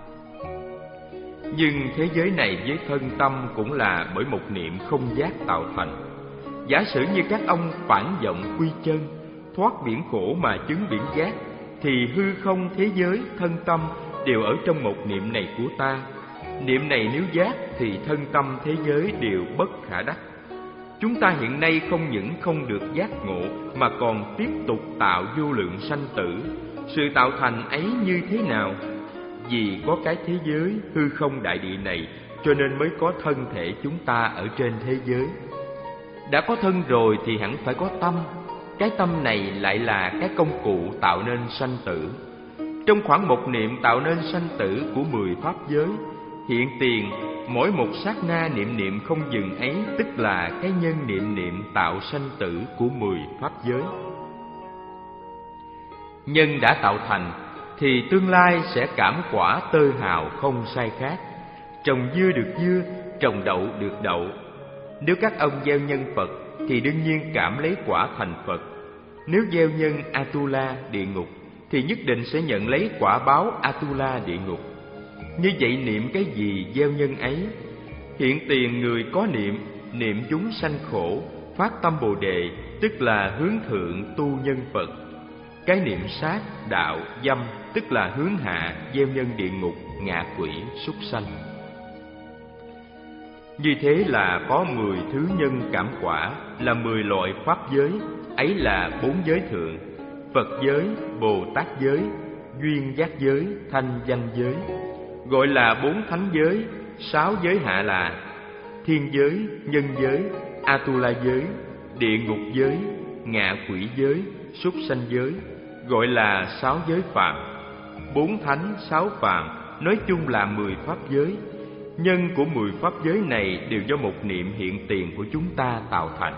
Nhưng thế giới này với thân tâm cũng là bởi một niệm không giác tạo thành. Giả sử như các ông phản vọng quy chân, thoát biển khổ mà chứng biển giác, thì hư không thế giới, thân tâm đều ở trong một niệm này của ta. Niệm này nếu giác thì thân tâm thế giới đều bất khả đắc. Chúng ta hiện nay không những không được giác ngộ mà còn tiếp tục tạo vô lượng sanh tử. Sự tạo thành ấy như thế nào? Vì có cái thế giới hư không đại địa này cho nên mới có thân thể chúng ta ở trên thế giới. Đã có thân rồi thì hẳn phải có tâm. Cái tâm này lại là cái công cụ tạo nên sanh tử. Trong khoảng một niệm tạo nên sanh tử của mười pháp giới, hiện tiền mỗi một sát na niệm niệm không dừng ấy tức là cái nhân niệm niệm tạo sanh tử của mười pháp giới. Nhân đã tạo thành thì tương lai sẽ cảm quả tơ hào không sai khác. Trồng dưa được dưa, trồng đậu được đậu. Nếu các ông gieo nhân Phật thì đương nhiên cảm lấy quả thành Phật. Nếu gieo nhân Atula địa ngục thì nhất định sẽ nhận lấy quả báo Atula địa ngục. Như vậy niệm cái gì gieo nhân ấy. Hiện tiền người có niệm, niệm chúng sanh khổ, phát tâm Bồ Đề, tức là hướng thượng tu nhân Phật. Cái niệm sát, đạo, dâm, tức là hướng hạ, gieo nhân địa ngục, ngạ quỷ, súc sanh. Như thế là có mười thứ nhân cảm quả, là mười loại pháp giới, ấy là bốn giới thượng: Phật giới, Bồ Tát giới, duyên giác giới, thanh danh giới. Gọi là bốn thánh giới. Sáu giới hạ là thiên giới, nhân giới, Atula giới, địa ngục giới, ngạ quỷ giới, súc sanh giới. Gọi là sáu giới phạm. Bốn thánh, sáu phạm, nói chung là mười pháp giới. Nhân của mười pháp giới này đều do một niệm hiện tiền của chúng ta tạo thành.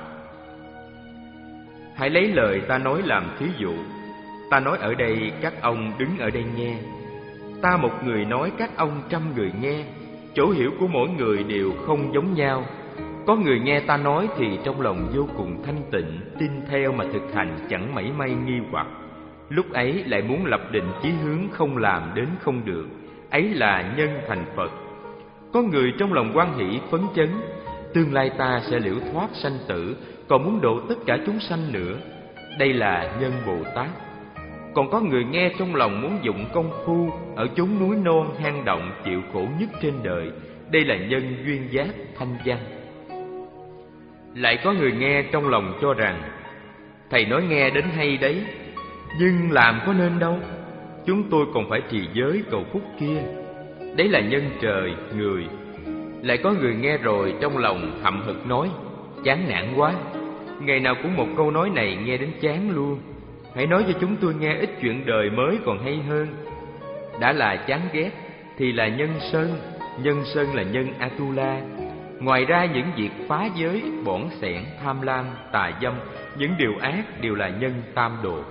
Hãy lấy lời ta nói làm thí dụ. Ta nói ở đây, các ông đứng ở đây nghe. Ta một người nói, các ông trăm người nghe. Chỗ hiểu của mỗi người đều không giống nhau. Có người nghe ta nói thì trong lòng vô cùng thanh tịnh, tin theo mà thực hành chẳng mảy may nghi hoặc. Lúc ấy lại muốn lập định chí hướng không làm đến không được, ấy là nhân thành Phật. Có người trong lòng hoan hỷ phấn chấn, tương lai ta sẽ liễu thoát sanh tử, còn muốn độ tất cả chúng sanh nữa, đây là nhân Bồ Tát. Còn có người nghe trong lòng muốn dụng công phu ở chốn núi non hang động chịu khổ nhất trên đời, đây là nhân duyên giác thanh văn. Lại có người nghe trong lòng cho rằng thầy nói nghe đến hay đấy, nhưng làm có nên đâu, chúng tôi còn phải trì giới cầu phúc kia, đấy là nhân trời người. Lại có người nghe rồi trong lòng hậm hực nói, chán nản quá, ngày nào cũng một câu nói này nghe đến chán luôn, hãy nói cho chúng tôi nghe ít chuyện đời mới còn hay hơn. Đã là chán ghét thì là nhân sân, nhân sân là nhân Atula. Ngoài ra những việc phá giới, bỏn xẻn, tham lam, tà dâm, những điều ác đều là nhân tam đồ.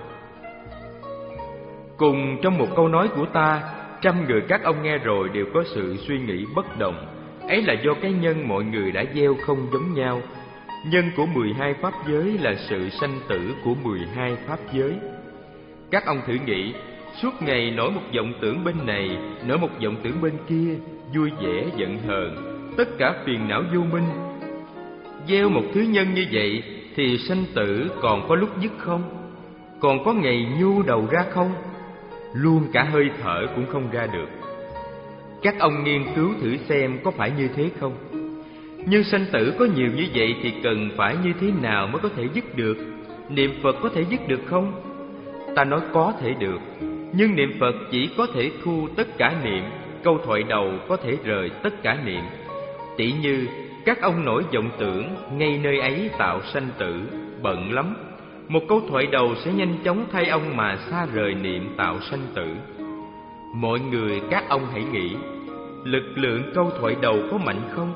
Cùng trong một câu nói của ta, trăm người các ông nghe rồi đều có sự suy nghĩ bất đồng. Ấy là do cái nhân mọi người đã gieo không giống nhau. Nhân của mười hai pháp giới là sự sanh tử của mười hai pháp giới. Các ông thử nghĩ, suốt ngày nổi một vọng tưởng bên này, nổi một vọng tưởng bên kia, vui vẻ giận hờn, tất cả phiền não vô minh. Gieo một thứ nhân như vậy thì sanh tử còn có lúc dứt không? Còn có ngày nhô đầu ra không? Luôn cả hơi thở cũng không ra được. Các ông nghiên cứu thử xem có phải như thế không? Nhưng sanh tử có nhiều như vậy thì cần phải như thế nào mới có thể dứt được? Niệm Phật có thể dứt được không? Ta nói có thể được, nhưng niệm Phật chỉ có thể thu tất cả niệm, câu thoại đầu có thể rời tất cả niệm. Tỉ như các ông nổi vọng tưởng, ngay nơi ấy tạo sanh tử, bận lắm. Một câu thoại đầu sẽ nhanh chóng thay ông mà xa rời niệm tạo sanh tử. Mọi người các ông hãy nghĩ, lực lượng câu thoại đầu có mạnh không?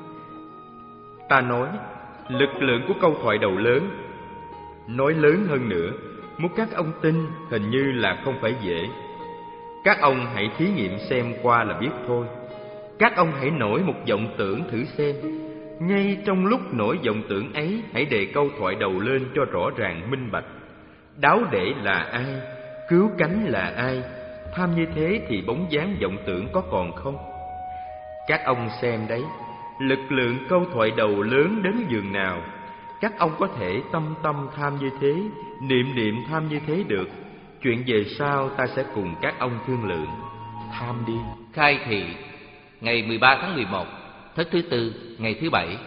Ta nói, lực lượng của câu thoại đầu lớn. Nói lớn hơn nữa, muốn các ông tin hình như là không phải dễ. Các ông hãy thí nghiệm xem qua là biết thôi. Các ông hãy nổi một vọng tưởng thử xem. Ngay trong lúc nổi vọng tưởng ấy, hãy đề câu thoại đầu lên cho rõ ràng minh bạch. Đáo để là ai? Cứu cánh là ai? Tham như thế thì bóng dáng vọng tưởng có còn không? Các ông xem đấy, lực lượng câu thoại đầu lớn đến giường nào. Các ông có thể tâm tâm tham như thế, niệm niệm tham như thế được. Chuyện về sau ta sẽ cùng các ông thương lượng. Tham đi. Khai thị ngày mười ba tháng mười một, thất thứ tư, ngày thứ bảy.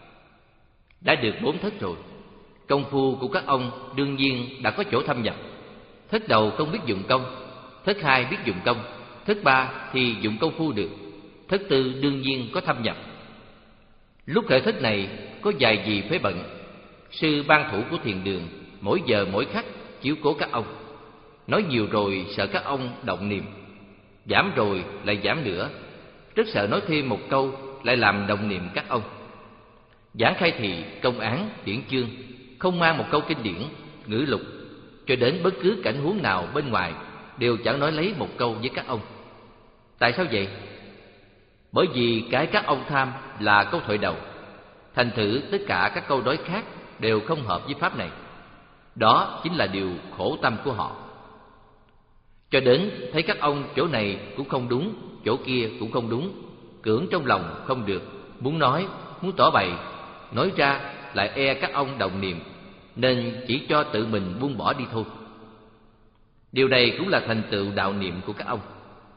Đã được bốn thất rồi. Công phu của các ông đương nhiên đã có chỗ thâm nhập. Thất đầu không biết dụng công, thất hai biết dụng công, thất ba thì dụng công phu được, thất tư đương nhiên có thâm nhập. Lúc khởi thất này có vài gì phải bận. Sư ban thủ của thiền đường mỗi giờ mỗi khắc chiếu cố các ông. Nói nhiều rồi sợ các ông động niệm, giảm rồi lại giảm nữa, rất sợ nói thêm một câu lại làm động niệm các ông. Giảng khai thị, công án, điển chương, không mang một câu kinh điển, ngữ lục, cho đến bất cứ cảnh huống nào bên ngoài đều chẳng nói lấy một câu với các ông. Tại sao vậy? Bởi vì cái các ông tham là câu thoại đầu, thành thử tất cả các câu nói khác đều không hợp với pháp này. Đó chính là điều khổ tâm của họ. Cho đến thấy các ông chỗ này cũng không đúng, chỗ kia cũng không đúng, cưỡng trong lòng không được, muốn nói, muốn tỏ bày, nói ra lại e các ông động niệm, nên chỉ cho tự mình buông bỏ đi thôi. Điều này cũng là thành tựu đạo niệm của các ông.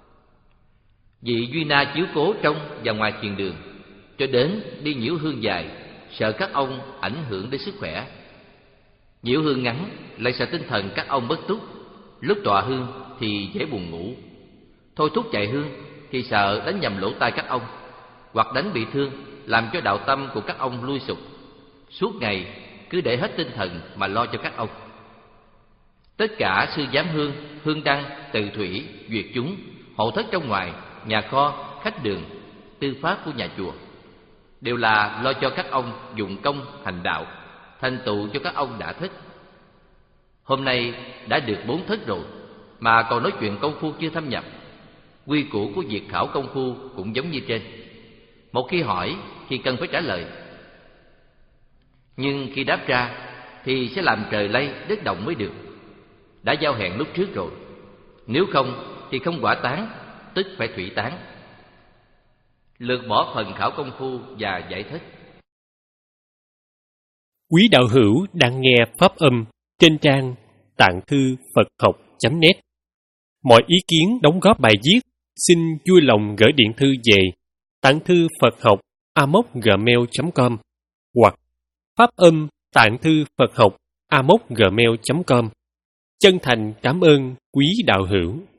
Vị Duy Na chiếu cố trong và ngoài thiền đường, cho đến đi nhiễu hương dài, sợ các ông ảnh hưởng đến sức khỏe. Nhiễu hương ngắn lại sợ tinh thần các ông bất túc, lúc tọa hương thì dễ buồn ngủ. Thôi thúc chạy hương thì sợ đánh nhầm lỗ tai các ông, hoặc đánh bị thương làm cho đạo tâm của các ông lui sụp. Suốt ngày cứ để hết tinh thần mà lo cho các ông. Tất cả sư giám hương, hương đăng, từ thủy, duyệt chúng, hộ thất trong ngoài, nhà kho, khách đường, tư pháp của nhà chùa đều là lo cho các ông dụng công hành đạo, thành tựu cho các ông đã thích. Hôm nay đã được bốn thất rồi mà còn nói chuyện công phu chưa thâm nhập. Quy củ của việc khảo công phu cũng giống như trên. Một khi hỏi thì cần phải trả lời, nhưng khi đáp ra thì sẽ làm trời lay đất động mới được. Đã giao hẹn lúc trước rồi, nếu không thì không quả tán, tức phải thủy tán. Lược bỏ phần khảo công phu và giải thích. Quý đạo hữu đang nghe pháp âm trên trang tạng thư Phật học chấm net. Mọi ý kiến đóng góp bài viết xin vui lòng gửi điện thư về tạng thư Phật học a m o c gmail chấm com hoặc pháp âm tạng thư Phật học a m o c gmail chấm com. Chân thành cảm ơn quý đạo hữu.